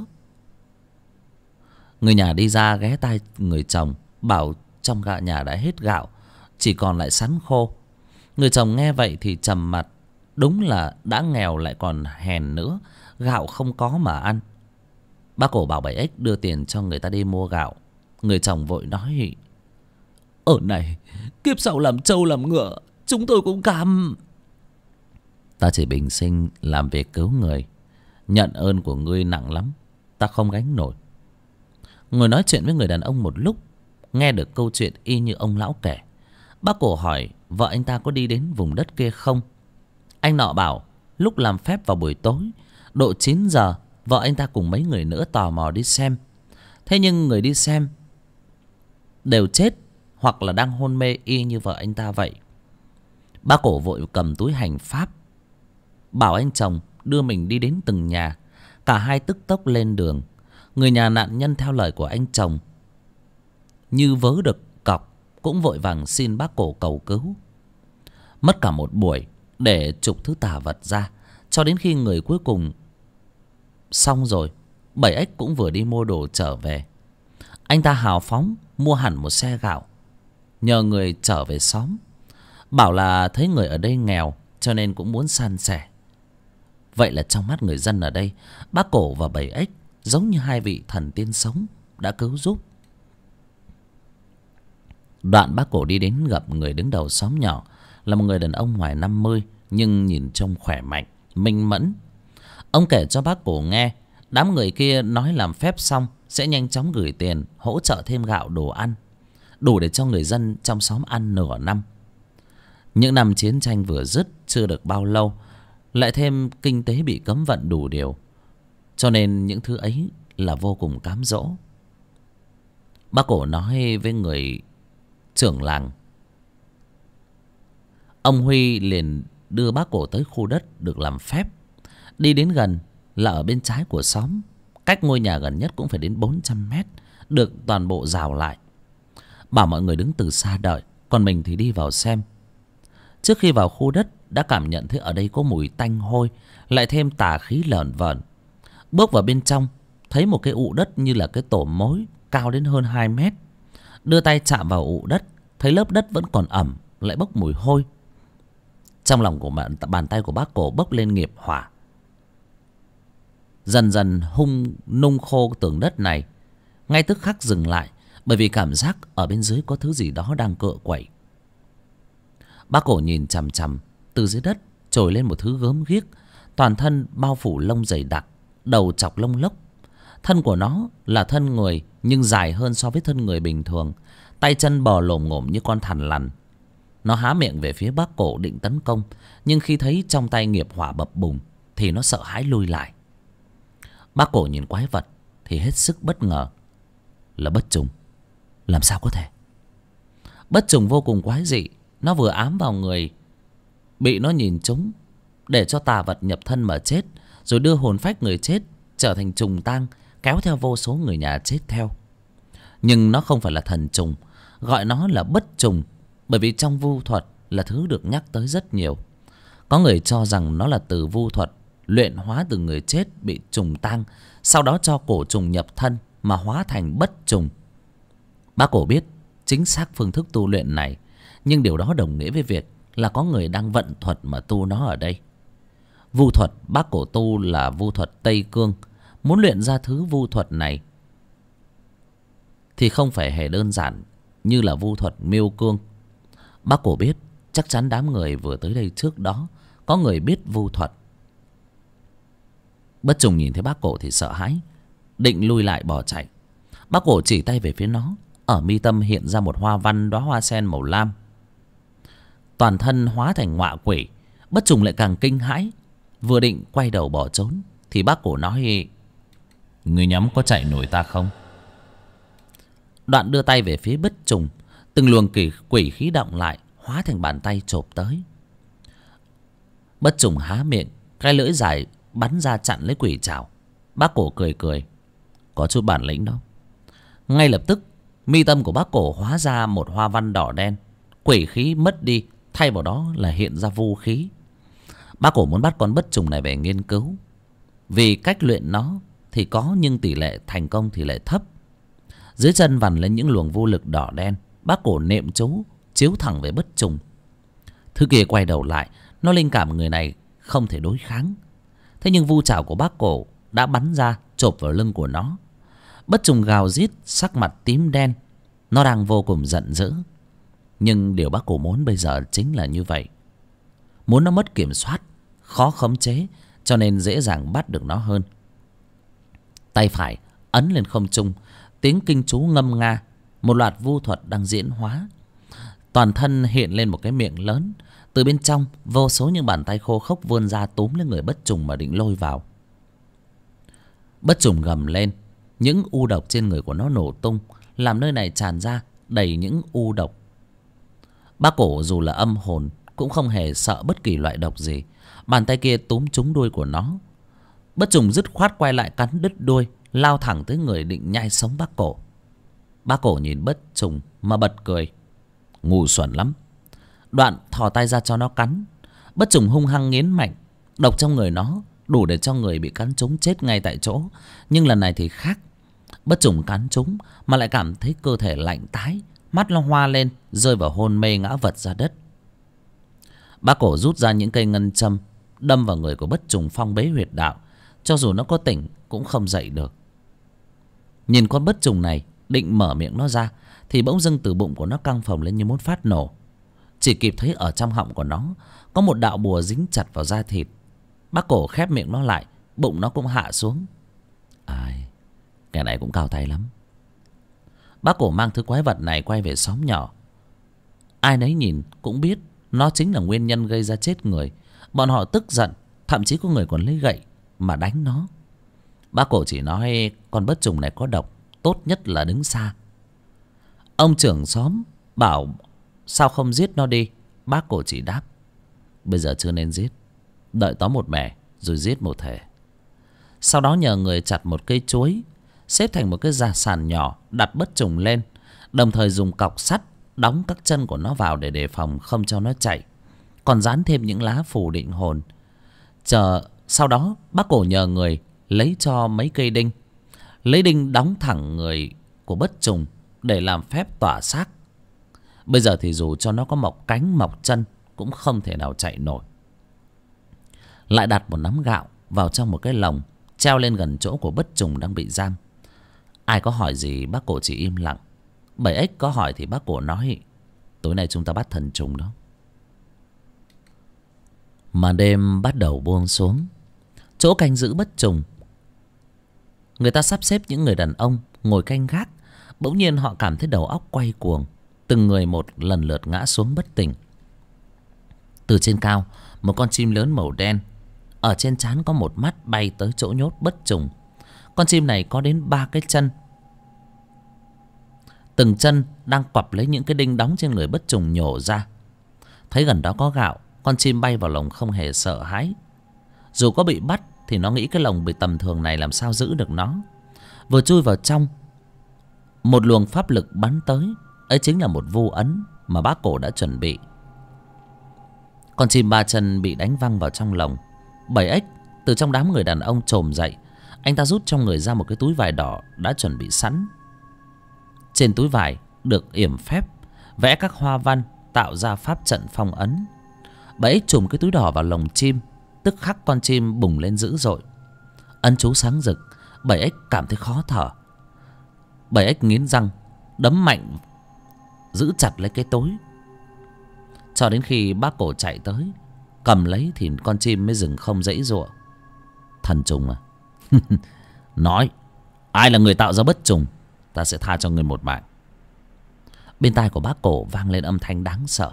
Người nhà đi ra ghé tai người chồng, bảo trong gạo nhà đã hết gạo, chỉ còn lại sắn khô. Người chồng nghe vậy thì trầm mặt. Đúng là đã nghèo lại còn hèn nữa, gạo không có mà ăn. Bác Cổ bảo Bảy Ếch đưa tiền cho người ta đi mua gạo. Người chồng vội nói: này, kiếp sau làm trâu làm ngựa, chúng tôi cũng cam. Ta chỉ bình sinh làm việc cứu người, nhận ơn của ngươi nặng lắm, ta không gánh nổi. Ngồi nói chuyện với người đàn ông một lúc, nghe được câu chuyện y như ông lão kể. Bác Cổ hỏi vợ anh ta có đi đến vùng đất kia không. Anh nọ bảo lúc làm phép vào buổi tối độ 9 giờ, vợ anh ta cùng mấy người nữa tò mò đi xem. Thế nhưng người đi xem đều chết hoặc là đang hôn mê y như vợ anh ta vậy. Bác Cổ vội cầm túi hành pháp, bảo anh chồng đưa mình đi đến từng nhà. Cả hai tức tốc lên đường. Người nhà nạn nhân theo lời của anh chồng như vớ được cọc, cũng vội vàng xin bác Cổ cầu cứu. Mất cả một buổi để trục thứ tà vật ra, cho đến khi người cuối cùng xong rồi, Bảy Ếch cũng vừa đi mua đồ trở về. Anh ta hào phóng mua hẳn một xe gạo, nhờ người trở về xóm, bảo là thấy người ở đây nghèo cho nên cũng muốn san sẻ. Vậy là trong mắt người dân ở đây, bác Cổ và Bảy Ếch giống như hai vị thần tiên sống đã cứu giúp. Đoạn bác Cổ đi đến gặp người đứng đầu xóm nhỏ, là một người đàn ông ngoài 50 nhưng nhìn trông khỏe mạnh, minh mẫn. Ông kể cho bác Cổ nghe đám người kia nói làm phép xong sẽ nhanh chóng gửi tiền hỗ trợ thêm gạo đồ ăn, đủ để cho người dân trong xóm ăn nửa năm. Những năm chiến tranh vừa dứt chưa được bao lâu, lại thêm kinh tế bị cấm vận đủ điều, cho nên những thứ ấy là vô cùng cám dỗ. Bác Cổ nói với người trưởng làng. Ông Huy liền đưa bác Cổ tới khu đất được làm phép. Đi đến gần là ở bên trái của xóm, cách ngôi nhà gần nhất cũng phải đến 400 mét, được toàn bộ rào lại. Bảo mọi người đứng từ xa đợi, còn mình thì đi vào xem. Trước khi vào khu đất đã cảm nhận thấy ở đây có mùi tanh hôi, lại thêm tà khí lởn vởn. Bước vào bên trong, thấy một cái ụ đất như là cái tổ mối, cao đến hơn 2 mét. Đưa tay chạm vào ụ đất, thấy lớp đất vẫn còn ẩm, lại bốc mùi hôi. Trong lòng của bàn tay của bác Cổ bốc lên nghiệp hỏa, dần dần nung khô tường đất này. Ngay tức khắc dừng lại, bởi vì cảm giác ở bên dưới có thứ gì đó đang cựa quậy. Bác Cổ nhìn chằm chằm, từ dưới đất trồi lên một thứ gớm ghiếc, toàn thân bao phủ lông dày đặc, đầu chọc lông lốc. Thân của nó là thân người nhưng dài hơn so với thân người bình thường, tay chân bò lồm ngồm như con thằn lằn. Nó há miệng về phía bác Cổ định tấn công, nhưng khi thấy trong tay nghiệp hỏa bập bùng thì nó sợ hãi lui lại. Bác Cổ nhìn quái vật thì hết sức bất ngờ. Là bất trùng. Làm sao có thể? Bất trùng vô cùng quái dị. Nó vừa ám vào người bị nó nhìn trúng, để cho tà vật nhập thân mà chết, rồi đưa hồn phách người chết trở thành trùng tang, kéo theo vô số người nhà chết theo. Nhưng nó không phải là thần trùng, gọi nó là bất trùng, bởi vì trong vu thuật là thứ được nhắc tới rất nhiều. Có người cho rằng nó là từ vu thuật luyện hóa từ người chết bị trùng tang, sau đó cho cổ trùng nhập thân mà hóa thành bất trùng. Bác Cổ biết chính xác phương thức tu luyện này, nhưng điều đó đồng nghĩa với việc là có người đang vận thuật mà tu nó ở đây. Vu thuật bác Cổ tu là vu thuật Tây Cương. Muốn luyện ra thứ vu thuật này thì không phải hề đơn giản như là vu thuật Miêu Cương. Bác Cổ biết chắc chắn đám người vừa tới đây trước đó có người biết vu thuật. Bất trùng nhìn thấy bác Cổ thì sợ hãi, định lui lại bỏ chạy. Bác Cổ chỉ tay về phía nó, ở mi tâm hiện ra một hoa văn đóa hoa sen màu lam, toàn thân hóa thành ngọa quỷ. Bất trùng lại càng kinh hãi, vừa định quay đầu bỏ trốn thì bác Cổ nói: "Người nhắm có chạy nổi ta không?" Đoạn đưa tay về phía bất trùng, từng luồng quỷ khí động lại, hóa thành bàn tay chộp tới. Bất trùng há miệng, cái lưỡi dài bắn ra chặn lấy quỷ trảo. Bác Cổ cười cười: "Có chút bản lĩnh đâu." Ngay lập tức mi tâm của bác Cổ hóa ra một hoa văn đỏ đen, quỷ khí mất đi, thay vào đó là hiện ra vu khí. Bác Cổ muốn bắt con bất trùng này về nghiên cứu, vì cách luyện nó thì có, nhưng tỷ lệ thành công thì lại thấp. Dưới chân vằn lên những luồng vô lực đỏ đen, bác Cổ niệm chú chiếu thẳng về bất trùng. Thứ kia quay đầu lại, nó linh cảm người này không thể đối kháng. Thế nhưng vu trảo của bác Cổ đã bắn ra chộp vào lưng của nó. Bất trùng gào rít, sắc mặt tím đen, nó đang vô cùng giận dữ. Nhưng điều bác cổ muốn bây giờ chính là như vậy. Muốn nó mất kiểm soát, khó khống chế, cho nên dễ dàng bắt được nó hơn. Tay phải ấn lên không trung, tiếng kinh chú ngâm nga. Một loạt vu thuật đang diễn hóa. Toàn thân hiện lên một cái miệng lớn. Từ bên trong vô số những bàn tay khô khốc vươn ra túm lên người bất trùng mà định lôi vào. Bất trùng gầm lên. Những u độc trên người của nó nổ tung, làm nơi này tràn ra đầy những u độc. Bác cổ dù là âm hồn cũng không hề sợ bất kỳ loại độc gì. Bàn tay kia túm trúng đuôi của nó. Bất trùng dứt khoát quay lại cắn đứt đuôi, lao thẳng tới người định nhai sống bác cổ. Bác cổ nhìn bất trùng mà bật cười. Ngu xuẩn lắm. Đoạn thò tay ra cho nó cắn. Bất trùng hung hăng nghiến mạnh. Độc trong người nó đủ để cho người bị cắn trúng chết ngay tại chỗ. Nhưng lần này thì khác. Bất trùng cắn trúng mà lại cảm thấy cơ thể lạnh tái, mắt nó hoa lên, rơi vào hôn mê ngã vật ra đất. Bác cổ rút ra những cây ngân châm, đâm vào người của bất trùng phong bế huyệt đạo. Cho dù nó có tỉnh cũng không dậy được. Nhìn con bất trùng này định mở miệng nó ra, thì bỗng dưng từ bụng của nó căng phồng lên như muốn phát nổ. Chỉ kịp thấy ở trong họng của nó có một đạo bùa dính chặt vào da thịt. Bác cổ khép miệng nó lại, bụng nó cũng hạ xuống. Ai, kẻ này cũng cao tay lắm. Bác cổ mang thứ quái vật này quay về xóm nhỏ. Ai nấy nhìn cũng biết nó chính là nguyên nhân gây ra chết người. Bọn họ tức giận, thậm chí có người còn lấy gậy mà đánh nó. Bác cổ chỉ nói con bất trùng này có độc, tốt nhất là đứng xa. Ông trưởng xóm bảo sao không giết nó đi. Bác cổ chỉ đáp bây giờ chưa nên giết, đợi tóm một mẻ rồi giết một thể. Sau đó nhờ người chặt một cây chuối, xếp thành một cái gia sàn nhỏ, đặt bất trùng lên, đồng thời dùng cọc sắt đóng các chân của nó vào để đề phòng không cho nó chạy. Còn dán thêm những lá phù định hồn. Sau đó bác cổ nhờ người lấy cho mấy cây đinh, lấy đinh đóng thẳng người của bất trùng để làm phép tỏa xác. Bây giờ thì dù cho nó có mọc cánh mọc chân cũng không thể nào chạy nổi. Lại đặt một nắm gạo vào trong một cái lồng, treo lên gần chỗ của bất trùng đang bị giam. Ai có hỏi gì bác cổ chỉ im lặng. Bảy ếch có hỏi thì bác cổ nói tối nay chúng ta bắt thần trùng đó. Màn đêm bắt đầu buông xuống. Chỗ canh giữ bất trùng, người ta sắp xếp những người đàn ông ngồi canh gác. Bỗng nhiên họ cảm thấy đầu óc quay cuồng, từng người một lần lượt ngã xuống bất tỉnh. Từ trên cao, một con chim lớn màu đen, ở trên trán có một mắt, bay tới chỗ nhốt bất trùng. Con chim này có đến 3 cái chân. Từng chân đang quặp lấy những cái đinh đóng trên người bất trùng nhổ ra. Thấy gần đó có gạo, con chim bay vào lồng không hề sợ hãi. Dù có bị bắt thì nó nghĩ cái lồng bị tầm thường này làm sao giữ được nó. Vừa chui vào trong, một luồng pháp lực bắn tới. Ấy chính là một vu ấn mà bác cổ đã chuẩn bị. Con chim 3 chân bị đánh văng vào trong lồng. Bảy ếch từ trong đám người đàn ông chồm dậy. Anh ta rút trong người ra một cái túi vải đỏ đã chuẩn bị sẵn. Trên túi vải được yểm phép, vẽ các hoa văn tạo ra pháp trận phong ấn. Bảy ếch chùm cái túi đỏ vào lồng chim, tức khắc con chim bùng lên dữ dội. Ấn chú sáng rực, bảy ếch cảm thấy khó thở. Bảy ếch nghiến răng đấm mạnh, giữ chặt lấy cái túi, cho đến khi bác cổ chạy tới cầm lấy thì con chim mới dừng không giãy giụa. Thần trùng à? Nói ai là người tạo ra bất trùng, ta sẽ tha cho người một mạng. Bên tai của bác cổ vang lên âm thanh đáng sợ.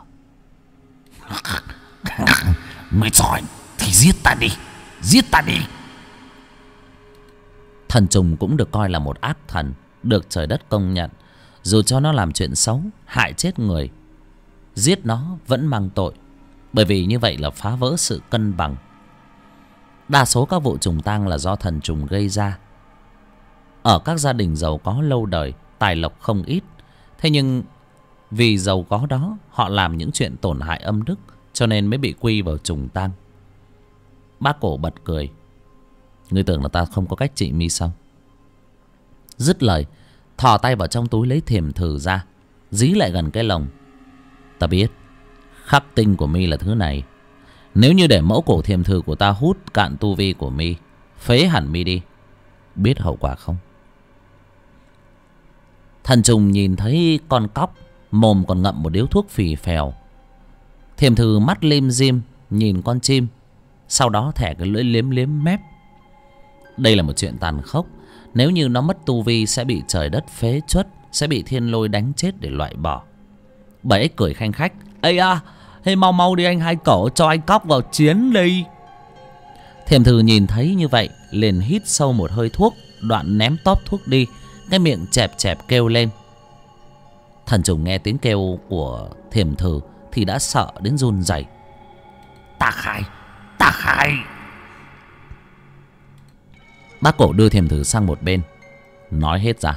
Người giỏi thì giết ta đi, giết ta đi. Thần trùng cũng được coi là một ác thần, được trời đất công nhận. Dù cho nó làm chuyện xấu, hại chết người, giết nó vẫn mang tội, bởi vì như vậy là phá vỡ sự cân bằng. Đa số các vụ trùng tang là do thần trùng gây ra. Ở các gia đình giàu có lâu đời, tài lộc không ít. Thế nhưng vì giàu có đó, họ làm những chuyện tổn hại âm đức, cho nên mới bị quy vào trùng tang. Bác cổ bật cười. Ngươi tưởng là ta không có cách trị mi sao? Dứt lời, thò tay vào trong túi lấy thiềm thử ra, dí lại gần cái lồng. Ta biết khắc tinh của mi là thứ này. Nếu như để mẫu cổ thiềm thử của ta hút cạn tu vi của mi, phế hẳn mi đi, biết hậu quả không? Thần trùng nhìn thấy con cóc mồm còn ngậm một điếu thuốc phì phèo. Thiềm Thử mắt lim dim nhìn con chim, sau đó thẻ cái lưỡi liếm liếm mép. Đây là một chuyện tàn khốc. Nếu như nó mất tu vi sẽ bị trời đất phế truất, sẽ bị thiên lôi đánh chết để loại bỏ. Bảy ếch cười khanh khách: ây à, hey, mau mau đi anh Hai Cẩu, cho anh cóc vào chiến đi. Thiềm Thử nhìn thấy như vậy liền hít sâu một hơi thuốc, đoạn ném tóp thuốc đi, cái miệng chẹp chẹp kêu lên. Thần trùng nghe tiếng kêu của Thiềm Thử thì đã sợ đến run rẩy. Ta khai, ta khai. Bác Cổ đưa Thiềm Thử sang một bên, nói hết ra.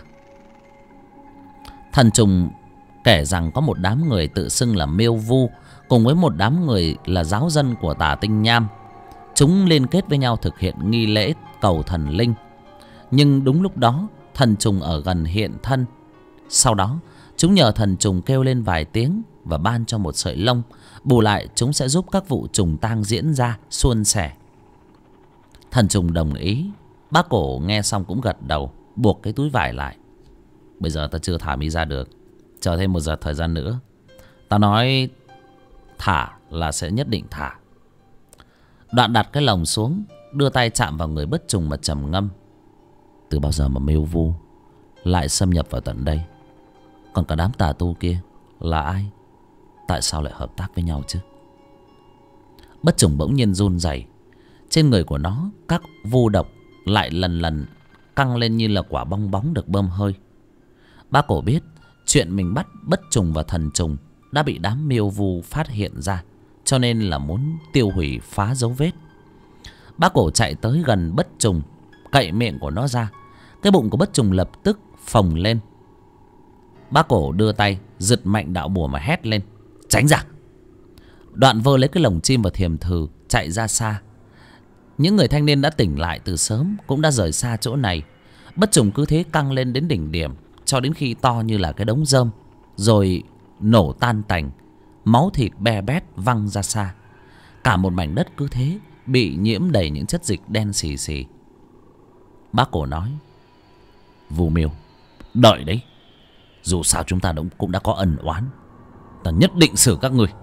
Thần trùng kể rằng có một đám người tự xưng là Miêu Vu cùng với một đám người là giáo dân của Tả Tinh Nham. Chúng liên kết với nhau thực hiện nghi lễ cầu thần linh. Nhưng đúng lúc đó thần trùng ở gần hiện thân. Sau đó chúng nhờ thần trùng kêu lên vài tiếng và ban cho một sợi lông. Bù lại chúng sẽ giúp các vụ trùng tang diễn ra suôn sẻ. Thần trùng đồng ý. Bác Cổ nghe xong cũng gật đầu, buộc cái túi vải lại. Bây giờ ta chưa thả mi ra được, chờ thêm một giờ thời gian nữa. Ta nói thả là sẽ nhất định thả. Đoạn đặt cái lồng xuống, đưa tay chạm vào người bất trùng mà trầm ngâm. Từ bao giờ mà Miêu Vu lại xâm nhập vào tận đây? Còn cả đám tà tu kia là ai? Tại sao lại hợp tác với nhau chứ? Bất trùng bỗng nhiên run rẩy. Trên người của nó các vu độc lại lần lần căng lên như là quả bong bóng được bơm hơi. Bác Cổ biết chuyện mình bắt bất trùng và thần trùng đã bị đám Miêu Vu phát hiện ra, cho nên là muốn tiêu hủy phá dấu vết. Bác Cổ chạy tới gần bất trùng, cậy miệng của nó ra. Cái bụng của bất trùng lập tức phồng lên. Bác Cổ đưa tay giật mạnh đạo bùa mà hét lên: tránh ra! Đoạn vơ lấy cái lồng chim và Thiềm Thử chạy ra xa. Những người thanh niên đã tỉnh lại từ sớm cũng đã rời xa chỗ này. Bất trùng cứ thế căng lên đến đỉnh điểm, cho đến khi to như là cái đống rơm, rồi nổ tan tành, máu thịt be bét văng ra xa. Cả một mảnh đất cứ thế bị nhiễm đầy những chất dịch đen xì xì. Bác Cổ nói: Vu Miêu, đợi đấy. Dù sao chúng ta cũng đã có ân oán, ta nhất định xử các người.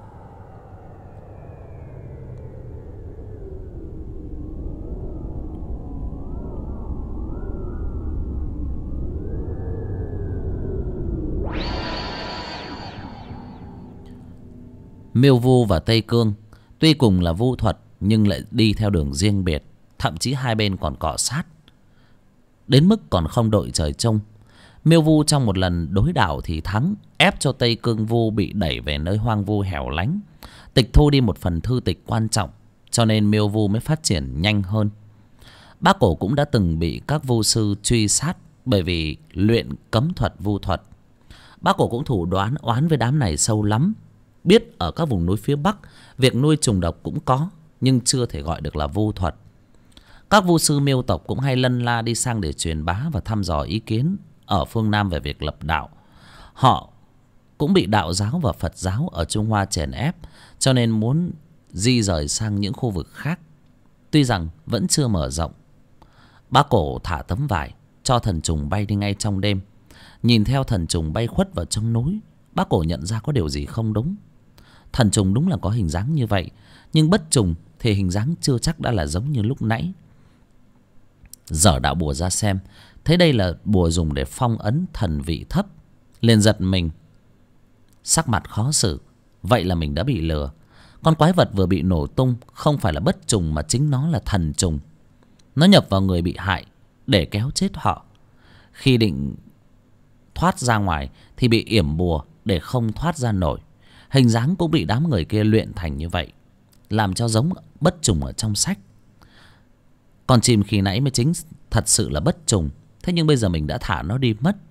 Miêu Vu và Tây Cương tuy cùng là vu thuật nhưng lại đi theo đường riêng biệt, thậm chí hai bên còn cọ sát đến mức còn không đội trời chung. Miêu Vu trong một lần đối đảo thì thắng, ép cho Tây Cương Vu bị đẩy về nơi hoang vu hẻo lánh, tịch thu đi một phần thư tịch quan trọng, cho nên Miêu Vu mới phát triển nhanh hơn. Bác Cổ cũng đã từng bị các vu sư truy sát bởi vì luyện cấm thuật vu thuật. Bác Cổ cũng thủ đoán oán với đám này sâu lắm. Biết ở các vùng núi phía Bắc việc nuôi trùng độc cũng có, nhưng chưa thể gọi được là vu thuật. Các vu sư Miêu tộc cũng hay lân la đi sang để truyền bá và thăm dò ý kiến ở phương Nam về việc lập đạo. Họ cũng bị đạo giáo và Phật giáo ở Trung Hoa chèn ép, cho nên muốn di rời sang những khu vực khác, tuy rằng vẫn chưa mở rộng. Bác Cổ thả tấm vải cho thần trùng bay đi ngay trong đêm. Nhìn theo thần trùng bay khuất vào trong núi, bác Cổ nhận ra có điều gì không đúng. Thần trùng đúng là có hình dáng như vậy, nhưng bất trùng thì hình dáng chưa chắc đã là giống như lúc nãy. Dở đạo bùa ra xem, thấy đây là bùa dùng để phong ấn thần vị thấp, liền giật mình, sắc mặt khó xử. Vậy là mình đã bị lừa. Con quái vật vừa bị nổ tung không phải là bất trùng mà chính nó là thần trùng. Nó nhập vào người bị hại để kéo chết họ. Khi định thoát ra ngoài thì bị yểm bùa để không thoát ra nổi. Hình dáng cũng bị đám người kia luyện thành như vậy, làm cho giống bất trùng ở trong sách. Con chim khi nãy mới chính thật sự là bất trùng, thế nhưng bây giờ mình đã thả nó đi mất.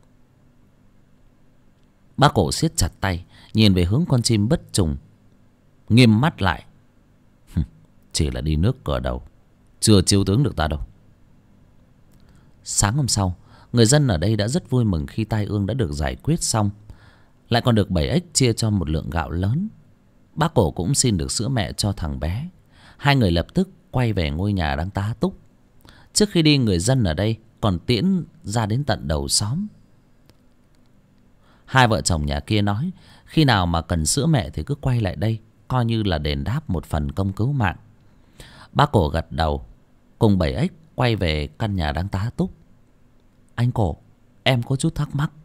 Bác Cổ siết chặt tay, nhìn về hướng con chim bất trùng, nghiêm mắt lại. Chỉ là đi nước cờ đầu, chưa chiếu tướng được ta đâu. Sáng hôm sau, người dân ở đây đã rất vui mừng khi tai ương đã được giải quyết xong, lại còn được 7 ếch chia cho một lượng gạo lớn. Bác Cổ cũng xin được sữa mẹ cho thằng bé. Hai người lập tức quay về ngôi nhà đang tá túc. Trước khi đi, người dân ở đây còn tiễn ra đến tận đầu xóm. Hai vợ chồng nhà kia nói khi nào mà cần sữa mẹ thì cứ quay lại đây, coi như là đền đáp một phần công cứu mạng. Bác Cổ gật đầu, cùng Bảy Ếch quay về căn nhà đang tá túc. Anh Cổ, em có chút thắc mắc.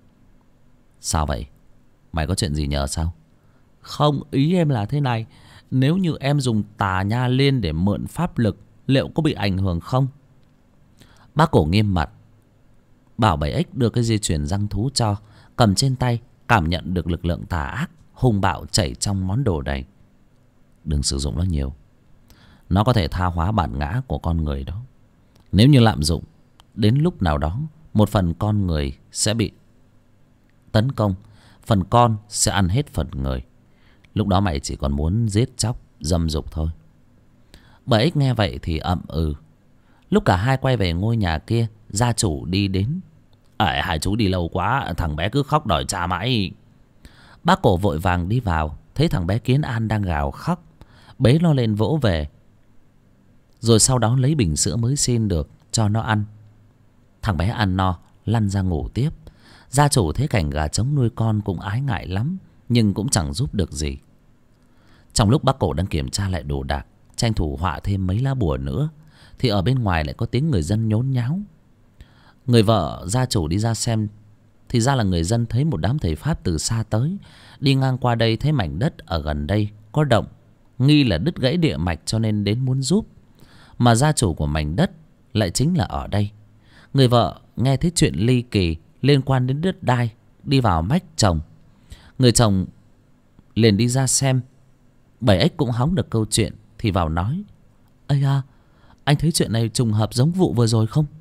Sao vậy? Mày có chuyện gì nhờ sao? Không, ý em là thế này. Nếu như em dùng tà nha liên để mượn pháp lực, liệu có bị ảnh hưởng không? Bác Cổ nghiêm mặt, bảo Bảy Ếch đưa cái dây chuyền răng thú cho. Cầm trên tay, cảm nhận được lực lượng tà ác hung bạo chảy trong món đồ này. Đừng sử dụng nó nhiều, nó có thể tha hóa bản ngã của con người đó. Nếu như lạm dụng, đến lúc nào đó một phần con người sẽ bị tấn công, phần con sẽ ăn hết phần người. Lúc đó mày chỉ còn muốn giết chóc dâm dục thôi. Bảy Ếch nghe vậy thì ậm ừ. Lúc cả hai quay về ngôi nhà kia, gia chủ đi đến. Hai chú đi lâu quá, thằng bé cứ khóc đòi cha mãi. Bác Cổ vội vàng đi vào, thấy thằng bé Kiến An đang gào khóc, bế nó lên vỗ về, rồi sau đó lấy bình sữa mới xin được cho nó ăn. Thằng bé ăn no lăn ra ngủ tiếp. Gia chủ thấy cảnh gà trống nuôi con cũng ái ngại lắm, nhưng cũng chẳng giúp được gì. Trong lúc bác Cổ đang kiểm tra lại đồ đạc, tranh thủ họa thêm mấy lá bùa nữa, thì ở bên ngoài lại có tiếng người dân nhốn nháo. Người vợ gia chủ đi ra xem, thì ra là người dân thấy một đám thầy pháp từ xa tới. Đi ngang qua đây thấy mảnh đất ở gần đây có động, nghi là đứt gãy địa mạch cho nên đến muốn giúp. Mà gia chủ của mảnh đất lại chính là ở đây. Người vợ nghe thấy chuyện ly kỳ liên quan đến đất đai, đi vào mách chồng. Người chồng liền đi ra xem. Bảy Ếch cũng hóng được câu chuyện thì vào nói: Ây à, anh thấy chuyện này trùng hợp giống vụ vừa rồi không?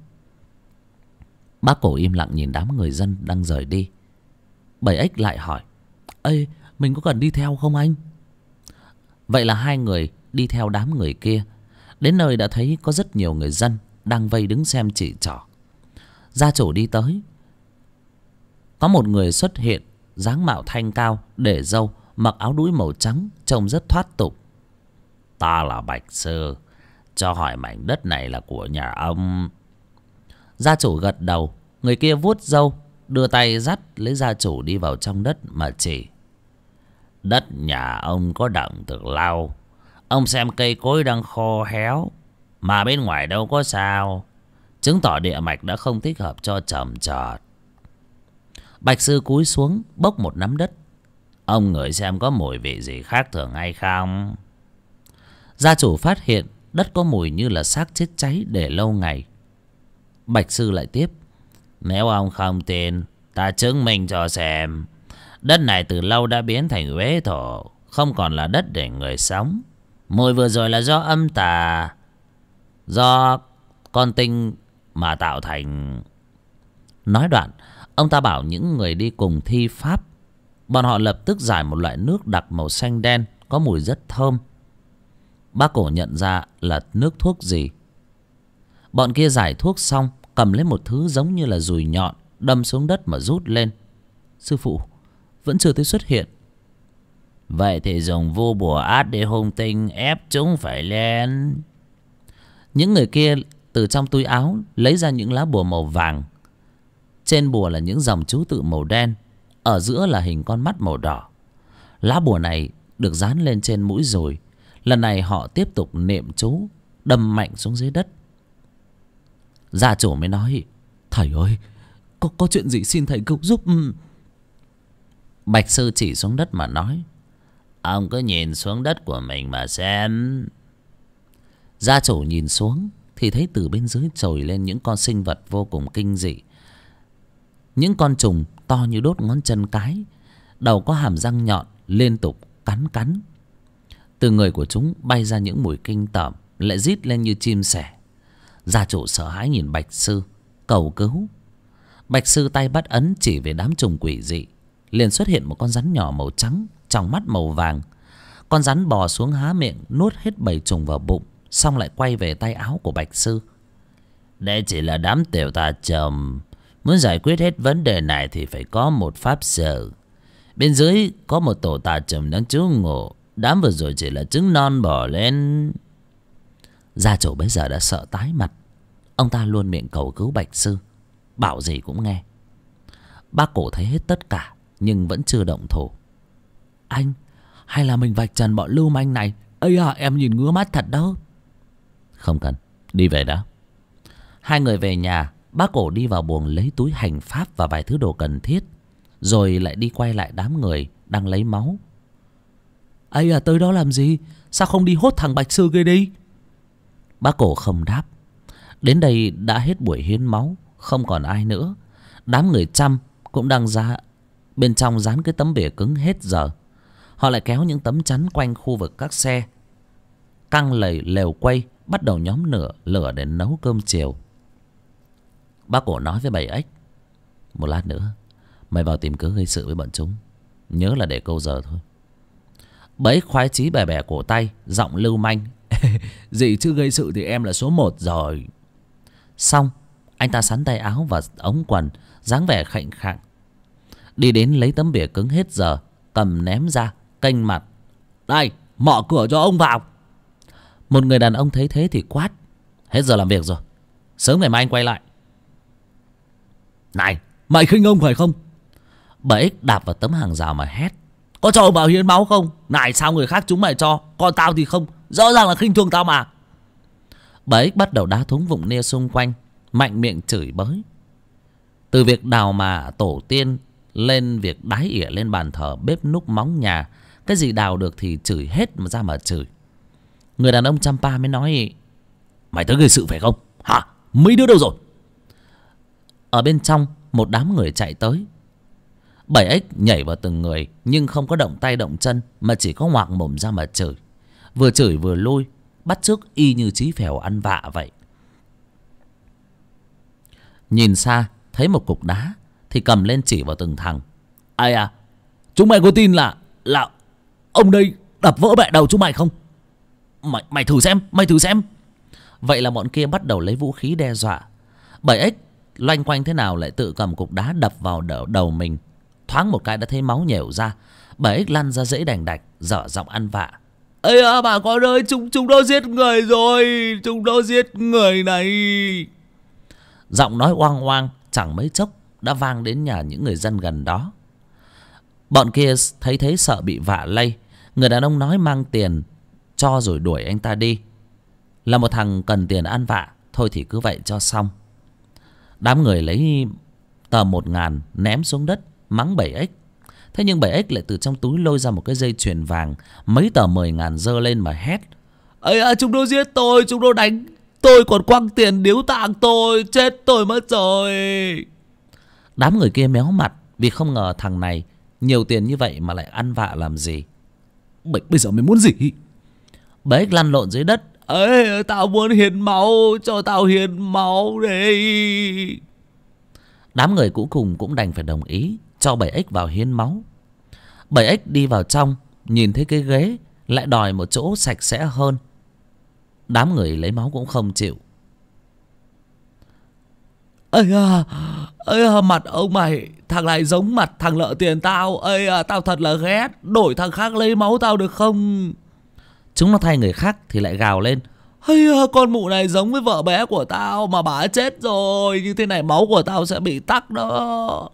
Bác Cổ im lặng nhìn đám người dân đang rời đi. Bảy Ếch lại hỏi: Ê, mình có cần đi theo không anh? Vậy là hai người đi theo đám người kia. Đến nơi đã thấy có rất nhiều người dân đang vây đứng xem chỉ trỏ. Gia chủ đi tới. Có một người xuất hiện, dáng mạo thanh cao, để râu, mặc áo đuôi màu trắng, trông rất thoát tục. Ta là Bạch Sư, cho hỏi mảnh đất này là của nhà ông? Gia chủ gật đầu. Người kia vuốt râu, đưa tay dắt lấy gia chủ đi vào trong đất mà chỉ. Đất nhà ông có động từ lâu. Ông xem cây cối đang khô héo, mà bên ngoài đâu có sao, chứng tỏ địa mạch đã không thích hợp cho trồng trọt. Bạch Sư cúi xuống bốc một nắm đất. Ông ngửi xem có mùi vị gì khác thường hay không? Gia chủ phát hiện đất có mùi như là xác chết cháy để lâu ngày. Bạch Sư lại tiếp: Nếu ông không tin, ta chứng minh cho xem. Đất này từ lâu đã biến thành uế thổ, không còn là đất để người sống. Mùi vừa rồi là do âm tà, do con tinh mà tạo thành. Nói đoạn, ông ta bảo những người đi cùng thi pháp. Bọn họ lập tức giải một loại nước đặc màu xanh đen, có mùi rất thơm. Bác Cổ nhận ra là nước thuốc gì. Bọn kia giải thuốc xong, cầm lấy một thứ giống như là dùi nhọn, đâm xuống đất mà rút lên. Sư phụ vẫn chưa thấy xuất hiện. Vậy thì dùng vu bùa át để hung tinh ép chúng phải lên. Những người kia từ trong túi áo lấy ra những lá bùa màu vàng. Trên bùa là những dòng chú tự màu đen, ở giữa là hình con mắt màu đỏ. Lá bùa này được dán lên trên mũi rồi. Lần này họ tiếp tục niệm chú, đâm mạnh xuống dưới đất. Gia chủ mới nói: Thầy ơi, có chuyện gì xin thầy cứu giúp. Bạch Sư chỉ xuống đất mà nói: Ông cứ nhìn xuống đất của mình mà xem. Gia chủ nhìn xuống thì thấy từ bên dưới trồi lên những con sinh vật vô cùng kinh dị. Những con trùng to như đốt ngón chân cái, đầu có hàm răng nhọn liên tục cắn. Từ người của chúng bay ra những mùi kinh tởm, lại rít lên như chim sẻ. Gia chủ sợ hãi nhìn Bạch Sư cầu cứu. Bạch Sư tay bắt ấn chỉ về đám trùng quỷ dị, liền xuất hiện một con rắn nhỏ màu trắng, tròng mắt màu vàng. Con rắn bò xuống há miệng nuốt hết bầy trùng vào bụng, xong lại quay về tay áo của Bạch Sư. Đây chỉ là đám tiểu tà chồng, muốn giải quyết hết vấn đề này thì phải có một pháp sự. Bên dưới có một tổ tà chồng đang trú ngụ. Đám vừa rồi chỉ là trứng non bò lên. Gia chủ bây giờ đã sợ tái mặt. Ông ta luôn miệng cầu cứu Bạch Sư, bảo gì cũng nghe. Bác Cổ thấy hết tất cả nhưng vẫn chưa động thủ. Anh, hay là mình vạch trần bọn lưu manh này? Ây à, em nhìn ngứa mắt thật đó. Không cần, đi về đã. Hai người về nhà. Bác Cổ đi vào buồng lấy túi hành pháp và vài thứ đồ cần thiết, rồi lại đi quay lại đám người đang lấy máu. Ây à, tới đó làm gì? Sao không đi hốt thằng Bạch Sư kia đi? Bác Cổ không đáp. Đến đây đã hết buổi hiến máu, không còn ai nữa. Đám người chăm cũng đang ra bên trong dán cái tấm bìa cứng hết giờ. Họ lại kéo những tấm chắn quanh khu vực các xe, căng lều quay, bắt đầu nhóm lửa để nấu cơm chiều. Bác Cổ nói với bầy ếch: một lát nữa mày vào tìm cớ gây sự với bọn chúng, nhớ là để câu giờ thôi. Bầy ếch khoái chí bè bè cổ tay, giọng lưu manh: gì chứ gây sự thì em là số 1 rồi. Xong, anh ta xắn tay áo và ống quần, dáng vẻ khệnh khạng, đi đến lấy tấm bìa cứng hết giờ, cầm ném ra, kênh mặt: đây, mở cửa cho ông vào. Một người đàn ông thấy thế thì quát: hết giờ làm việc rồi, sớm ngày mai anh quay lại. Này, mày khinh ông phải không? Bà Ích đạp vào tấm hàng rào mà hét: có cho ông vào hiến máu không? Này, sao người khác chúng mày cho, còn tao thì không? Rõ ràng là khinh thường tao mà. Bà Ích bắt đầu đá thúng vụng nia xung quanh, mạnh miệng chửi bới. Từ việc đào mà tổ tiên lên việc đái ỉa lên bàn thờ, bếp núc, móng nhà, cái gì đào được thì chửi hết ra mà chửi. Người đàn ông Champa mới nói: mày tới gây sự phải không? Hả? Mấy đứa đâu rồi? Ở bên trong, một đám người chạy tới. Bảy ếch nhảy vào từng người, nhưng không có động tay động chân, mà chỉ có ngoạc mồm ra mà chửi. Vừa chửi vừa lui, bắt chước y như Chí Phèo ăn vạ vậy. Nhìn xa thấy một cục đá thì cầm lên chỉ vào từng thằng: ai à, chúng mày có tin là ông đây đập vỡ bẹ đầu chúng mày không? Mày thử xem, mày thử xem. Vậy là bọn kia bắt đầu lấy vũ khí đe dọa. Bảy ếch loanh quanh thế nào lại tự cầm cục đá đập vào đầu mình. Thoáng một cái đã thấy máu nhểu ra. Bảy ếch lăn ra dãy đành đạch, dở giọng ăn vạ: ây à, bà con ơi, chúng nó giết người rồi, chúng nó giết người này. Giọng nói oang oang chẳng mấy chốc đã vang đến nhà những người dân gần đó. Bọn kia thấy thế sợ bị vạ lây. Người đàn ông nói mang tiền cho rồi đuổi anh ta đi. Là một thằng cần tiền ăn vạ, thôi thì cứ vậy cho xong. Đám người lấy tờ 1.000 ném xuống đất, mắng bảy ếch. Thế nhưng bảy ếch lại từ trong túi lôi ra một cái dây chuyền vàng, mấy tờ 10.000 giơ lên mà hét: ây à, chúng nó giết tôi, chúng nó đánh tôi, còn quăng tiền điếu tạng tôi, chết tôi mất rồi. Đám người kia méo mặt vì không ngờ thằng này nhiều tiền như vậy mà lại ăn vạ làm gì. Bây giờ mày muốn gì? Bảy ếch lăn lộn dưới đất: ê, tao muốn hiến máu, cho tao hiến máu đi. Đám người cuối cùng cũng đành phải đồng ý cho bảy ếch vào hiến máu. Bảy ếch đi vào trong, nhìn thấy cái ghế, lại đòi một chỗ sạch sẽ hơn. Đám người lấy máu cũng không chịu. Ây à, mặt ông mày, thằng này giống mặt thằng lợ tiền tao. Ây à, tao thật là ghét, đổi thằng khác lấy máu tao được không? Chúng nó thay người khác thì lại gào lên: ây à, con mụ này giống với vợ bé của tao mà bà chết rồi, như thế này máu của tao sẽ bị tắc đó.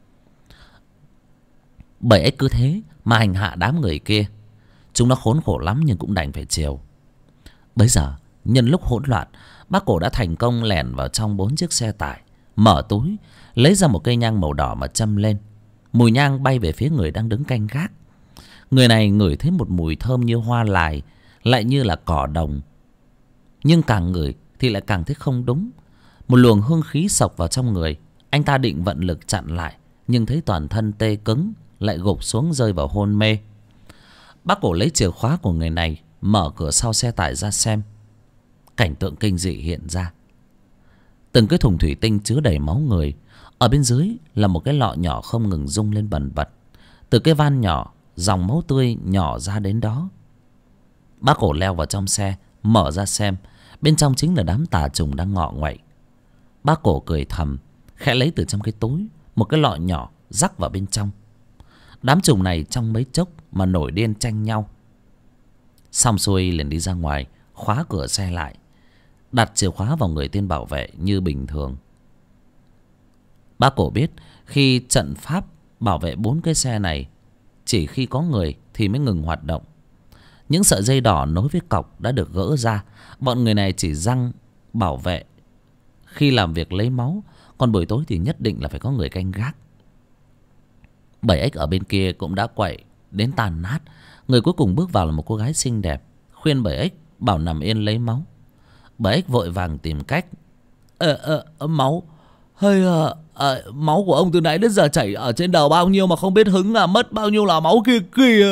Bảy ếch cứ thế mà hành hạ đám người kia. Chúng nó khốn khổ lắm nhưng cũng đành phải chiều. Bấy giờ nhân lúc hỗn loạn, bác Cổ đã thành công lẻn vào trong 4 chiếc xe tải, mở túi lấy ra một cây nhang màu đỏ mà châm lên. Mùi nhang bay về phía người đang đứng canh gác. Người này ngửi thấy một mùi thơm như hoa lài, lại như là cỏ đồng. Nhưng càng ngửi thì lại càng thấy không đúng. Một luồng hương khí xộc vào trong người. Anh ta định vận lực chặn lại, nhưng thấy toàn thân tê cứng, lại gục xuống rơi vào hôn mê. Bác Cổ lấy chìa khóa của người này, mở cửa sau xe tải ra xem. Cảnh tượng kinh dị hiện ra. Từng cái thùng thủy tinh chứa đầy máu người. Ở bên dưới là một cái lọ nhỏ không ngừng rung lên bần bật. Từ cái van nhỏ, dòng máu tươi nhỏ ra đến đó. Bác Cổ leo vào trong xe, mở ra xem. Bên trong chính là đám tà trùng đang ngọ nguậy. Bác Cổ cười thầm, khẽ lấy từ trong cái túi một cái lọ nhỏ rắc vào bên trong. Đám trùng này trong mấy chốc mà nổi điên tranh nhau. Xong xuôi liền đi ra ngoài, khóa cửa xe lại, đặt chìa khóa vào người tên bảo vệ như bình thường. Bác Cổ biết khi trận pháp bảo vệ 4 cái xe này chỉ khi có người thì mới ngừng hoạt động. Những sợi dây đỏ nối với cọc đã được gỡ ra. Bọn người này chỉ răng bảo vệ khi làm việc lấy máu, còn buổi tối thì nhất định là phải có người canh gác. 7X ở bên kia cũng đã quậy đến tàn nát. Người cuối cùng bước vào là một cô gái xinh đẹp, khuyên 7X bảo nằm yên lấy máu. 7X vội vàng tìm cách. Máu hơi máu của ông từ nãy đến giờ chảy ở trên đầu bao nhiêu mà không biết hứng à, mất bao nhiêu là máu kia kìa.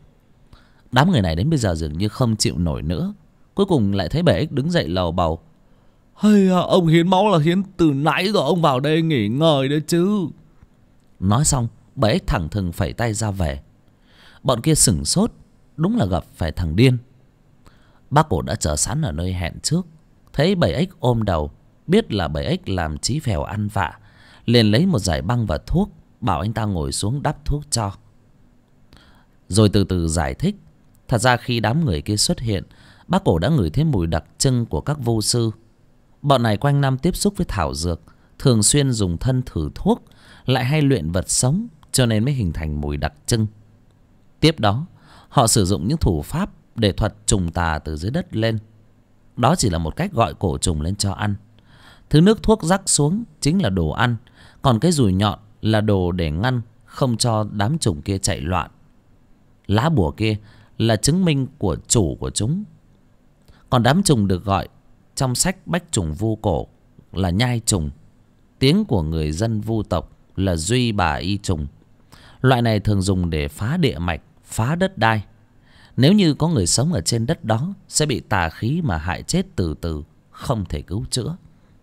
Đám người này đến bây giờ dường như không chịu nổi nữa. Cuối cùng lại thấy 7X đứng dậy lầu bầu. Hay ông hiến máu là hiến từ nãy rồi, ông vào đây nghỉ ngơi đấy chứ. Nói xong 7X thẳng thừng phẩy tay ra về. Bọn kia sửng sốt, đúng là gặp phải thằng điên. Bác Cổ đã chờ sẵn ở nơi hẹn trước, thấy 7X ôm đầu, biết là 7X làm chí phèo ăn vạ, liền lấy một dải băng và thuốc, bảo anh ta ngồi xuống đắp thuốc cho, rồi từ từ giải thích. Thật ra khi đám người kia xuất hiện, bác Cổ đã ngửi thấy mùi đặc trưng của các vô sư. Bọn này quanh năm tiếp xúc với thảo dược, thường xuyên dùng thân thử thuốc, lại hay luyện vật sống, cho nên mới hình thành mùi đặc trưng. Tiếp đó họ sử dụng những thủ pháp để thuật trùng tà từ dưới đất lên. Đó chỉ là một cách gọi cổ trùng lên cho ăn. Thứ nước thuốc rắc xuống chính là đồ ăn, còn cái dùi nhọn là đồ để ngăn không cho đám trùng kia chạy loạn. Lá bùa kia là chứng minh của chủ của chúng. Còn đám trùng được gọi trong sách Bách Trùng Vu Cổ là nhai trùng. Tiếng của người dân Vu tộc là duy bà y trùng. Loại này thường dùng để phá địa mạch, phá đất đai. Nếu như có người sống ở trên đất đó, sẽ bị tà khí mà hại chết từ từ, không thể cứu chữa.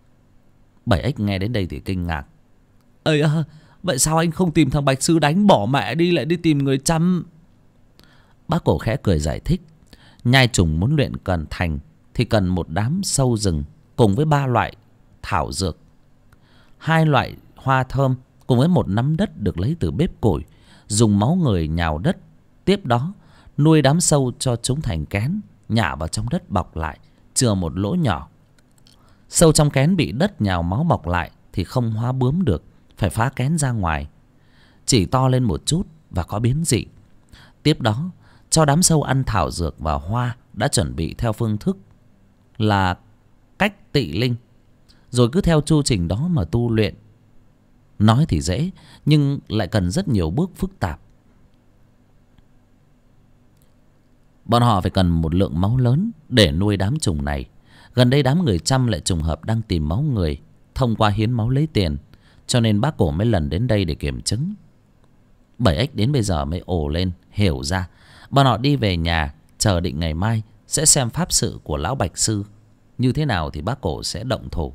7X nghe đến đây thì kinh ngạc. Ây à, vậy sao anh không tìm thằng Bạch Sư đánh bỏ mẹ đi, lại đi tìm người chăm? Bác Cổ khẽ cười giải thích. Nhai trùng muốn luyện cần thành thì cần một đám sâu rừng cùng với 3 loại thảo dược, 2 loại hoa thơm cùng với một nắm đất được lấy từ bếp củi, dùng máu người nhào đất. Tiếp đó nuôi đám sâu cho chúng thành kén, nhả vào trong đất bọc lại, chừa một lỗ nhỏ. Sâu trong kén bị đất nhào máu bọc lại thì không hóa bướm được, phải phá kén ra ngoài, chỉ to lên một chút và có biến dị. Tiếp đó cho đám sâu ăn thảo dược và hoa đã chuẩn bị theo phương thức là cách tị linh, rồi cứ theo chu trình đó mà tu luyện. Nói thì dễ nhưng lại cần rất nhiều bước phức tạp. Bọn họ phải cần một lượng máu lớn để nuôi đám trùng này. Gần đây đám người chăm lại trùng hợp đang tìm máu người, thông qua hiến máu lấy tiền, cho nên bác Cổ mới lần đến đây để kiểm chứng. 7X đến bây giờ mới ồ lên, hiểu ra. Bọn họ đi về nhà, chờ định ngày mai sẽ xem pháp sự của lão Bạch Sư như thế nào thì bác Cổ sẽ động thủ.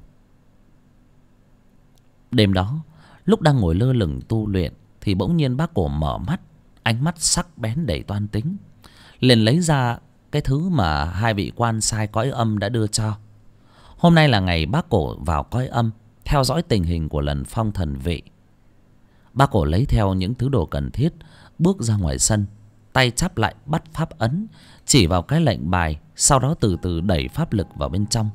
Đêm đó, lúc đang ngồi lơ lửng tu luyện thì bỗng nhiên bác Cổ mở mắt, ánh mắt sắc bén đầy toan tính, liền lấy ra cái thứ mà 2 vị quan sai cõi âm đã đưa cho. Hôm nay là ngày bác Cổ vào cõi âm, theo dõi tình hình của lần phong thần vị. Bác Cổ lấy theo những thứ đồ cần thiết, bước ra ngoài sân, tay chắp lại bắt pháp ấn, chỉ vào cái lệnh bài, sau đó từ từ đẩy pháp lực vào bên trong.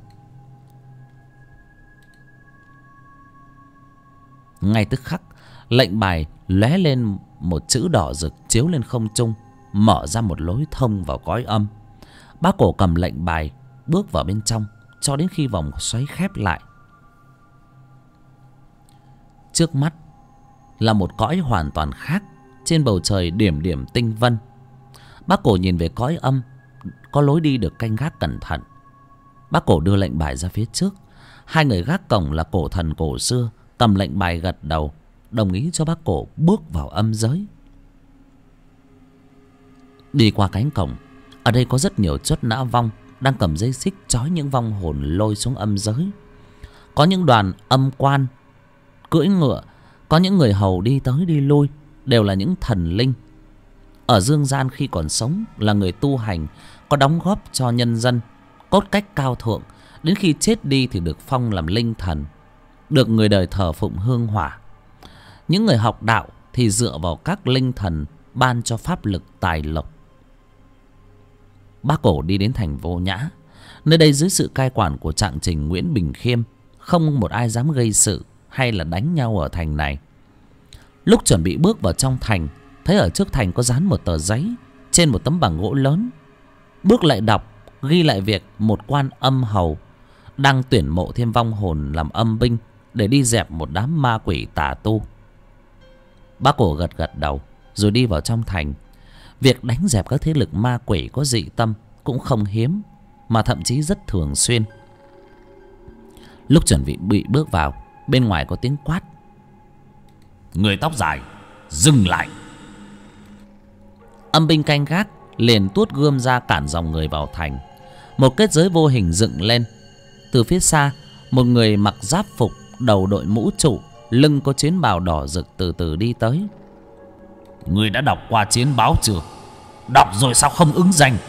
Ngay tức khắc, lệnh bài lóe lên một chữ đỏ rực chiếu lên không trung, mở ra một lối thông vào cõi âm. Bác Cổ cầm lệnh bài bước vào bên trong cho đến khi vòng xoáy khép lại. Trước mắt là một cõi hoàn toàn khác, trên bầu trời điểm điểm tinh vân. Bác Cổ nhìn về cõi âm, có lối đi được canh gác cẩn thận. Bác Cổ đưa lệnh bài ra phía trước. 2 người gác cổng là cổ thần cổ xưa cầm lệnh bài gật đầu, đồng ý cho bác Cổ bước vào âm giới. Đi qua cánh cổng, ở đây có rất nhiều chốt nã vong đang cầm dây xích trói những vong hồn lôi xuống âm giới. Có những đoàn âm quan cưỡi ngựa, có những người hầu đi tới đi lui, đều là những thần linh. Ở dương gian khi còn sống là người tu hành, có đóng góp cho nhân dân, cốt cách cao thượng. Đến khi chết đi thì được phong làm linh thần, được người đời thờ phụng hương hỏa. Những người học đạo thì dựa vào các linh thần ban cho pháp lực tài lộc. Bác Cổ đi đến thành Vô Nhã. Nơi đây dưới sự cai quản của trạng trình Nguyễn Bình Khiêm, không một ai dám gây sự hay là đánh nhau ở thành này. Lúc chuẩn bị bước vào trong thành, thấy ở trước thành có dán một tờ giấy trên một tấm bằng gỗ lớn. Bước lại đọc, ghi lại việc một quan âm hầu đang tuyển mộ thêm vong hồn làm âm binh để đi dẹp một đám ma quỷ tà tu. Bác Cổ gật gật đầu rồi đi vào trong thành. Việc đánh dẹp các thế lực ma quỷ có dị tâm cũng không hiếm, mà thậm chí rất thường xuyên. Lúc chuẩn bị bước vào, bên ngoài có tiếng quát: người tóc dài, dừng lại! Âm binh canh gác liền tuốt gươm ra cản dòng người vào thành. Một kết giới vô hình dựng lên. Từ phía xa, một người mặc giáp phục, đầu đội mũ trụ, lưng có chiến bào đỏ rực từ từ đi tới. Người đã đọc qua chiến báo chưa? Đọc rồi sao không ứng danh?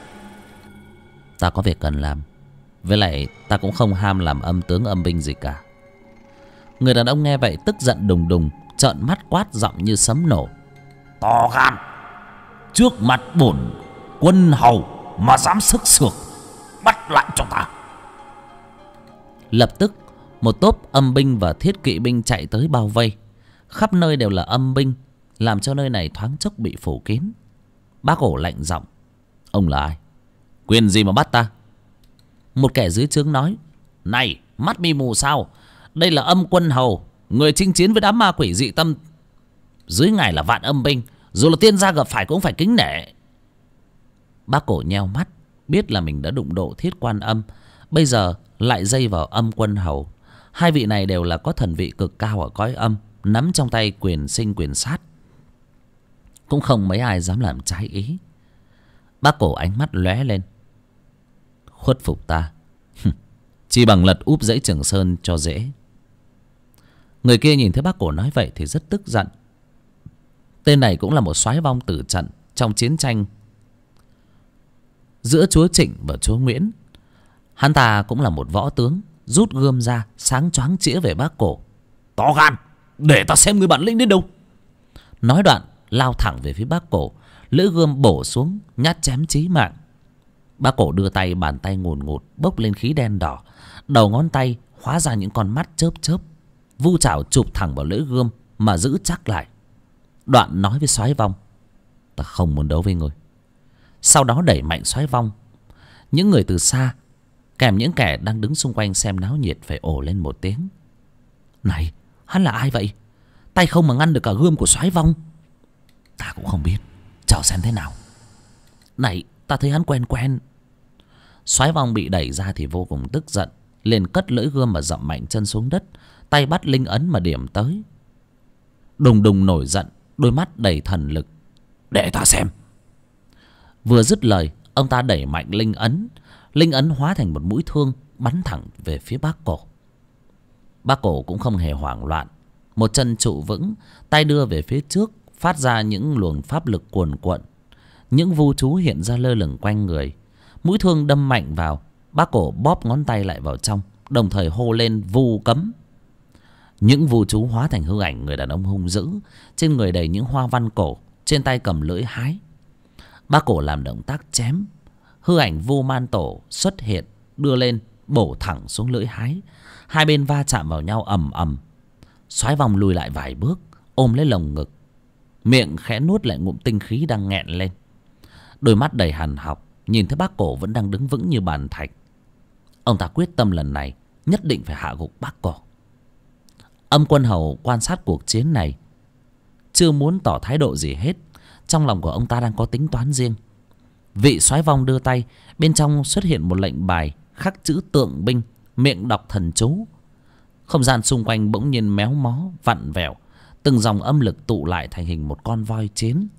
Ta có việc cần làm, với lại ta cũng không ham làm âm tướng âm binh gì cả. Người đàn ông nghe vậy tức giận đùng đùng, trợn mắt quát giọng như sấm nổ: to gan! Trước mặt bổn quân hầu mà dám sức sược, bắt lại cho ta! Lập tức một tốp âm binh và thiết kỵ binh chạy tới bao vây. Khắp nơi đều là âm binh, làm cho nơi này thoáng chốc bị phủ kín. Bác Cổ lạnh giọng: ông là ai? Quyền gì mà bắt ta? Một kẻ dưới trướng nói: này, mắt mi mù sao? Đây là âm quân hầu, người chinh chiến với đám ma quỷ dị tâm. Dưới ngài là vạn âm binh, dù là tiên gia gặp phải cũng phải kính nể. Bác Cổ nheo mắt, biết là mình đã đụng độ Thiết Quan Âm, bây giờ lại dây vào âm quân hầu. Hai vị này đều là có thần vị cực cao ở cõi âm, nắm trong tay quyền sinh quyền sát, cũng không mấy ai dám làm trái ý. Bác Cổ ánh mắt lóe lên: khuất phục ta? Chỉ bằng lật úp dãy Trường Sơn cho dễ. Người kia nhìn thấy bác Cổ nói vậy thì rất tức giận. Tên này cũng là một soái vong tử trận trong chiến tranh giữa chúa Trịnh và chúa Nguyễn. Hắn ta cũng là một võ tướng, rút gươm ra sáng choáng chĩa về bác Cổ: to gan, để ta xem người bản lĩnh đến đâu! Nói đoạn lao thẳng về phía bác Cổ, lưỡi gươm bổ xuống, nhát chém chí mạng. Bác Cổ đưa tay, bàn tay ngùn ngụt bốc lên khí đen đỏ, đầu ngón tay hóa ra những con mắt chớp chớp, vu chảo chụp thẳng vào lưỡi gươm mà giữ chắc lại. Đoạn nói với soái vong: ta không muốn đấu với người. Sau đó đẩy mạnh soái vong. Những người từ xa, kèm những kẻ đang đứng xung quanh xem náo nhiệt, phải ồ lên một tiếng: này, hắn là ai vậy? Tay không mà ngăn được cả gươm của soái vong. Ta cũng không biết, chờ xem thế nào. Này, ta thấy hắn quen quen. Soái vong bị đẩy ra thì vô cùng tức giận, liền cất lưỡi gươm mà dậm mạnh chân xuống đất, tay bắt linh ấn mà điểm tới. Đùng đùng nổi giận, đôi mắt đầy thần lực: để ta xem. Vừa dứt lời, ông ta đẩy mạnh linh ấn hóa thành một mũi thương bắn thẳng về phía bác Cổ. Bác Cổ cũng không hề hoảng loạn, một chân trụ vững, tay đưa về phía trước, phát ra những luồng pháp lực cuồn cuộn. Những vu chú hiện ra lơ lửng quanh người. Mũi thương đâm mạnh vào, bác Cổ bóp ngón tay lại vào trong, đồng thời hô lên vu cấm. Những vu chú hóa thành hư ảnh người đàn ông hung dữ, trên người đầy những hoa văn cổ, trên tay cầm lưỡi hái. Bác Cổ làm động tác chém, hư ảnh Vu Man Tổ xuất hiện, đưa lên bổ thẳng xuống lưỡi hái. Hai bên va chạm vào nhau ầm ầm. Soái vong lùi lại vài bước, ôm lấy lồng ngực, miệng khẽ nuốt lại ngụm tinh khí đang nghẹn lên. Đôi mắt đầy hằn học nhìn thấy bác Cổ vẫn đang đứng vững như bàn thạch. Ông ta quyết tâm lần này nhất định phải hạ gục bác Cổ. Âm quân hầu quan sát cuộc chiến này, chưa muốn tỏ thái độ gì hết. Trong lòng của ông ta đang có tính toán riêng. Vị soái vong đưa tay, bên trong xuất hiện một lệnh bài khắc chữ tượng binh, miệng đọc thần chú. Không gian xung quanh bỗng nhiên méo mó, vặn vẹo, từng dòng âm lực tụ lại thành hình một con voi chiến.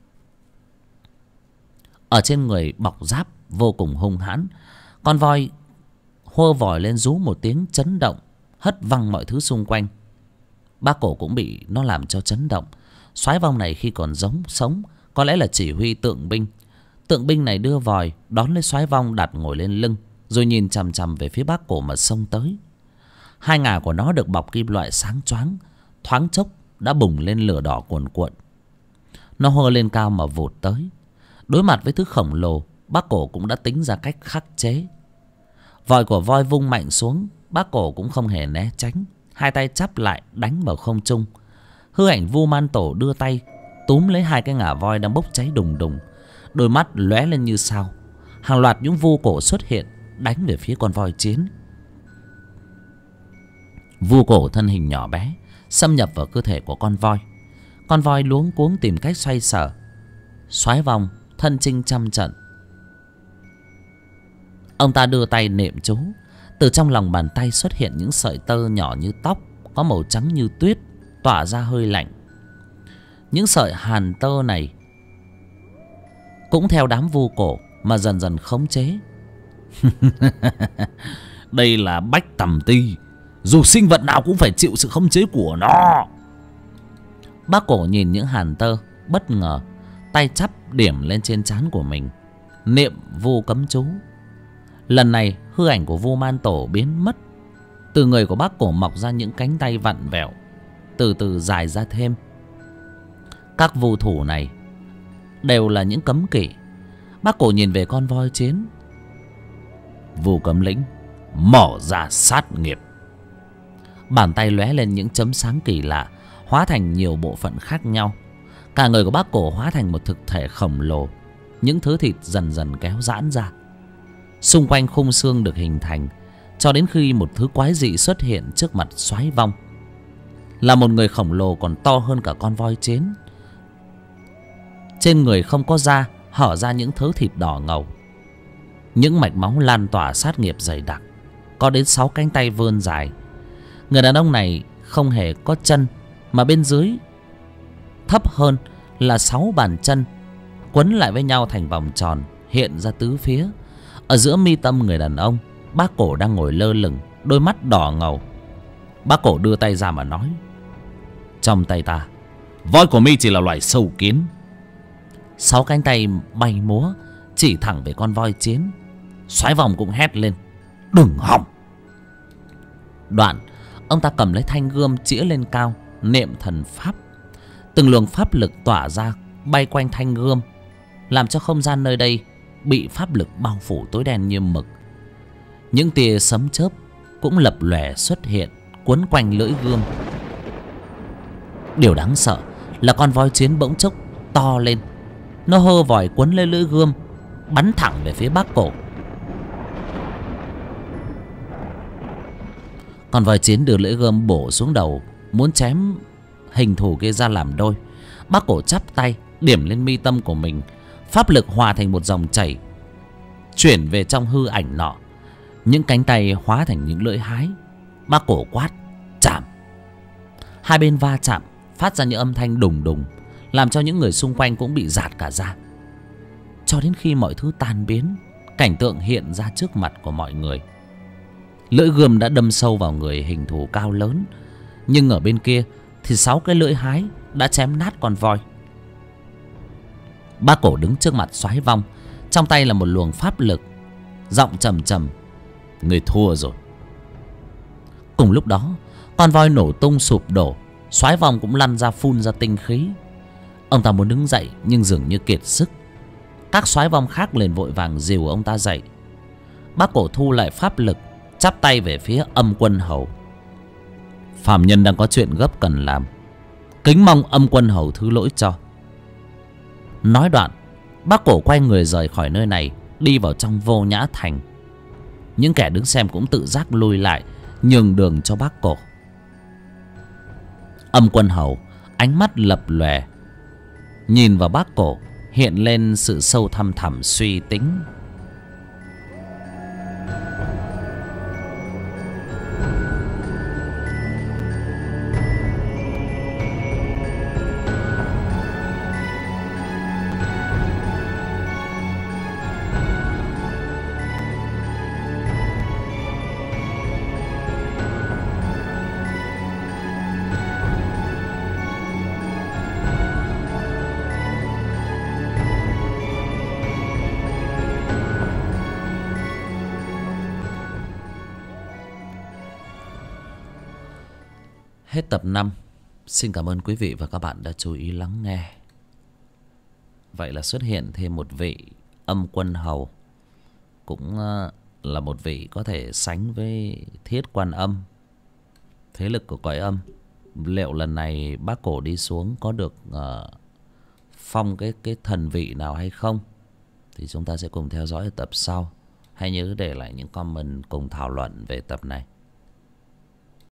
Ở trên người bọc giáp vô cùng hung hãn. Con voi hô vòi lên rú một tiếng chấn động, hất văng mọi thứ xung quanh. Bác Cổ cũng bị nó làm cho chấn động. Soái vong này khi còn sống có lẽ là chỉ huy tượng binh. Tượng binh này đưa vòi đón lấy soái vong đặt ngồi lên lưng, rồi nhìn chằm chằm về phía bác Cổ mà xông tới. Hai ngà của nó được bọc kim loại sáng choáng, thoáng chốc đã bùng lên lửa đỏ cuồn cuộn. Nó hơ lên cao mà vụt tới. Đối mặt với thứ khổng lồ, bác Cổ cũng đã tính ra cách khắc chế. Vòi của voi vung mạnh xuống, bác Cổ cũng không hề né tránh, hai tay chắp lại đánh vào không trung. Hư ảnh Vu Man Tổ đưa tay túm lấy hai cái ngà voi đang bốc cháy đùng đùng, đôi mắt lóe lên như sao. Hàng loạt những vu cổ xuất hiện đánh về phía con voi chiến. Vu cổ thân hình nhỏ bé xâm nhập vào cơ thể của con voi. Con voi luống cuống tìm cách xoay sở. Soái vòng thân chinh trăm trận. Ông ta đưa tay niệm chú. Từ trong lòng bàn tay xuất hiện những sợi tơ nhỏ như tóc, có màu trắng như tuyết, tỏa ra hơi lạnh. Những sợi hàn tơ này cũng theo đám vu cổ mà dần dần khống chế. Đây là bách tầm ti, dù sinh vật nào cũng phải chịu sự khống chế của nó. Bác cổ nhìn những hàn tơ, bất ngờ tay chắp điểm lên trên trán của mình, niệm vu cấm chú. Lần này hư ảnh của Vu Man Tổ biến mất. Từ người của bác cổ mọc ra những cánh tay vặn vẹo, từ từ dài ra thêm. Các vu thủ này đều là những cấm kỵ. Bác cổ nhìn về con voi chiến. Vu cấm lĩnh mở ra sát nghiệp. Bàn tay lóe lên những chấm sáng kỳ lạ, hóa thành nhiều bộ phận khác nhau. Cả người của bác cổ hóa thành một thực thể khổng lồ. Những thứ thịt dần dần kéo giãn ra. Xung quanh khung xương được hình thành, cho đến khi một thứ quái dị xuất hiện trước mặt Soái Vong. Là một người khổng lồ còn to hơn cả con voi chiến. Trên người không có da, hở ra những thớ thịt đỏ ngầu. Những mạch máu lan tỏa sát nghiệp dày đặc, có đến 6 cánh tay vươn dài. Người đàn ông này không hề có chân, mà bên dưới thấp hơn là 6 bàn chân quấn lại với nhau thành vòng tròn, hiện ra tứ phía. Ở giữa mi tâm người đàn ông, bác cổ đang ngồi lơ lửng, đôi mắt đỏ ngầu. Bác cổ đưa tay ra mà nói: trong tay ta, voi của mi chỉ là loài sâu kiến. 6 cánh tay bay múa chỉ thẳng về con voi chiến. Soái Vòng cũng hét lên: đừng hòng! Đoạn ông ta cầm lấy thanh gươm chĩa lên cao, niệm thần pháp. Từng luồng pháp lực tỏa ra bay quanh thanh gươm, làm cho không gian nơi đây bị pháp lực bao phủ tối đen như mực. Những tia sấm chớp cũng lập lòe xuất hiện, quấn quanh lưỡi gươm. Điều đáng sợ là con voi chiến bỗng chốc to lên. Nó hơ vòi quấn lên lưỡi gươm, bắn thẳng về phía bác cổ. Con voi chiến đưa lưỡi gươm bổ xuống đầu, muốn chém hình thù kia ra làm đôi. Bác cổ chắp tay điểm lên mi tâm của mình, pháp lực hòa thành một dòng chảy chuyển về trong hư ảnh nọ. Những cánh tay hóa thành những lưỡi hái. Bác cổ quát: chạm! Hai bên va chạm, phát ra những âm thanh đùng đùng, làm cho những người xung quanh cũng bị rạt cả ra. Cho đến khi mọi thứ tan biến, cảnh tượng hiện ra trước mặt của mọi người. Lưỡi gươm đã đâm sâu vào người hình thù cao lớn, nhưng ở bên kia thì 6 cái lưỡi hái đã chém nát con voi. Bác cổ đứng trước mặt Soái Vong, trong tay là một luồng pháp lực, giọng trầm trầm: người thua rồi. Cùng lúc đó, con voi nổ tung sụp đổ. Soái Vong cũng lăn ra phun ra tinh khí. Ông ta muốn đứng dậy nhưng dường như kiệt sức. Các soái vong khác liền vội vàng dìu ông ta dậy. Bác cổ thu lại pháp lực, chắp tay về phía Âm Quân Hầu: phàm nhân đang có chuyện gấp cần làm, kính mong Âm Quân Hầu thứ lỗi cho. Nói đoạn, bác cổ quay người rời khỏi nơi này, đi vào trong Vô Nhã Thành. Những kẻ đứng xem cũng tự giác lui lại, nhường đường cho bác cổ. Âm Quân Hầu ánh mắt lập lòe, nhìn vào bác cổ hiện lên sự sâu thăm thẳm suy tính. Hết tập 5. Xin cảm ơn quý vị và các bạn đã chú ý lắng nghe. Vậy là xuất hiện thêm một vị Âm Quân Hầu, cũng là một vị có thể sánh với Thiết Quan Âm, thế lực của cõi âm. liệu lần này bác Cổ đi xuống có được phong cái thần vị nào hay không, thì chúng ta sẽ cùng theo dõi ở tập sau. Hãy nhớ để lại những comment cùng thảo luận về tập này.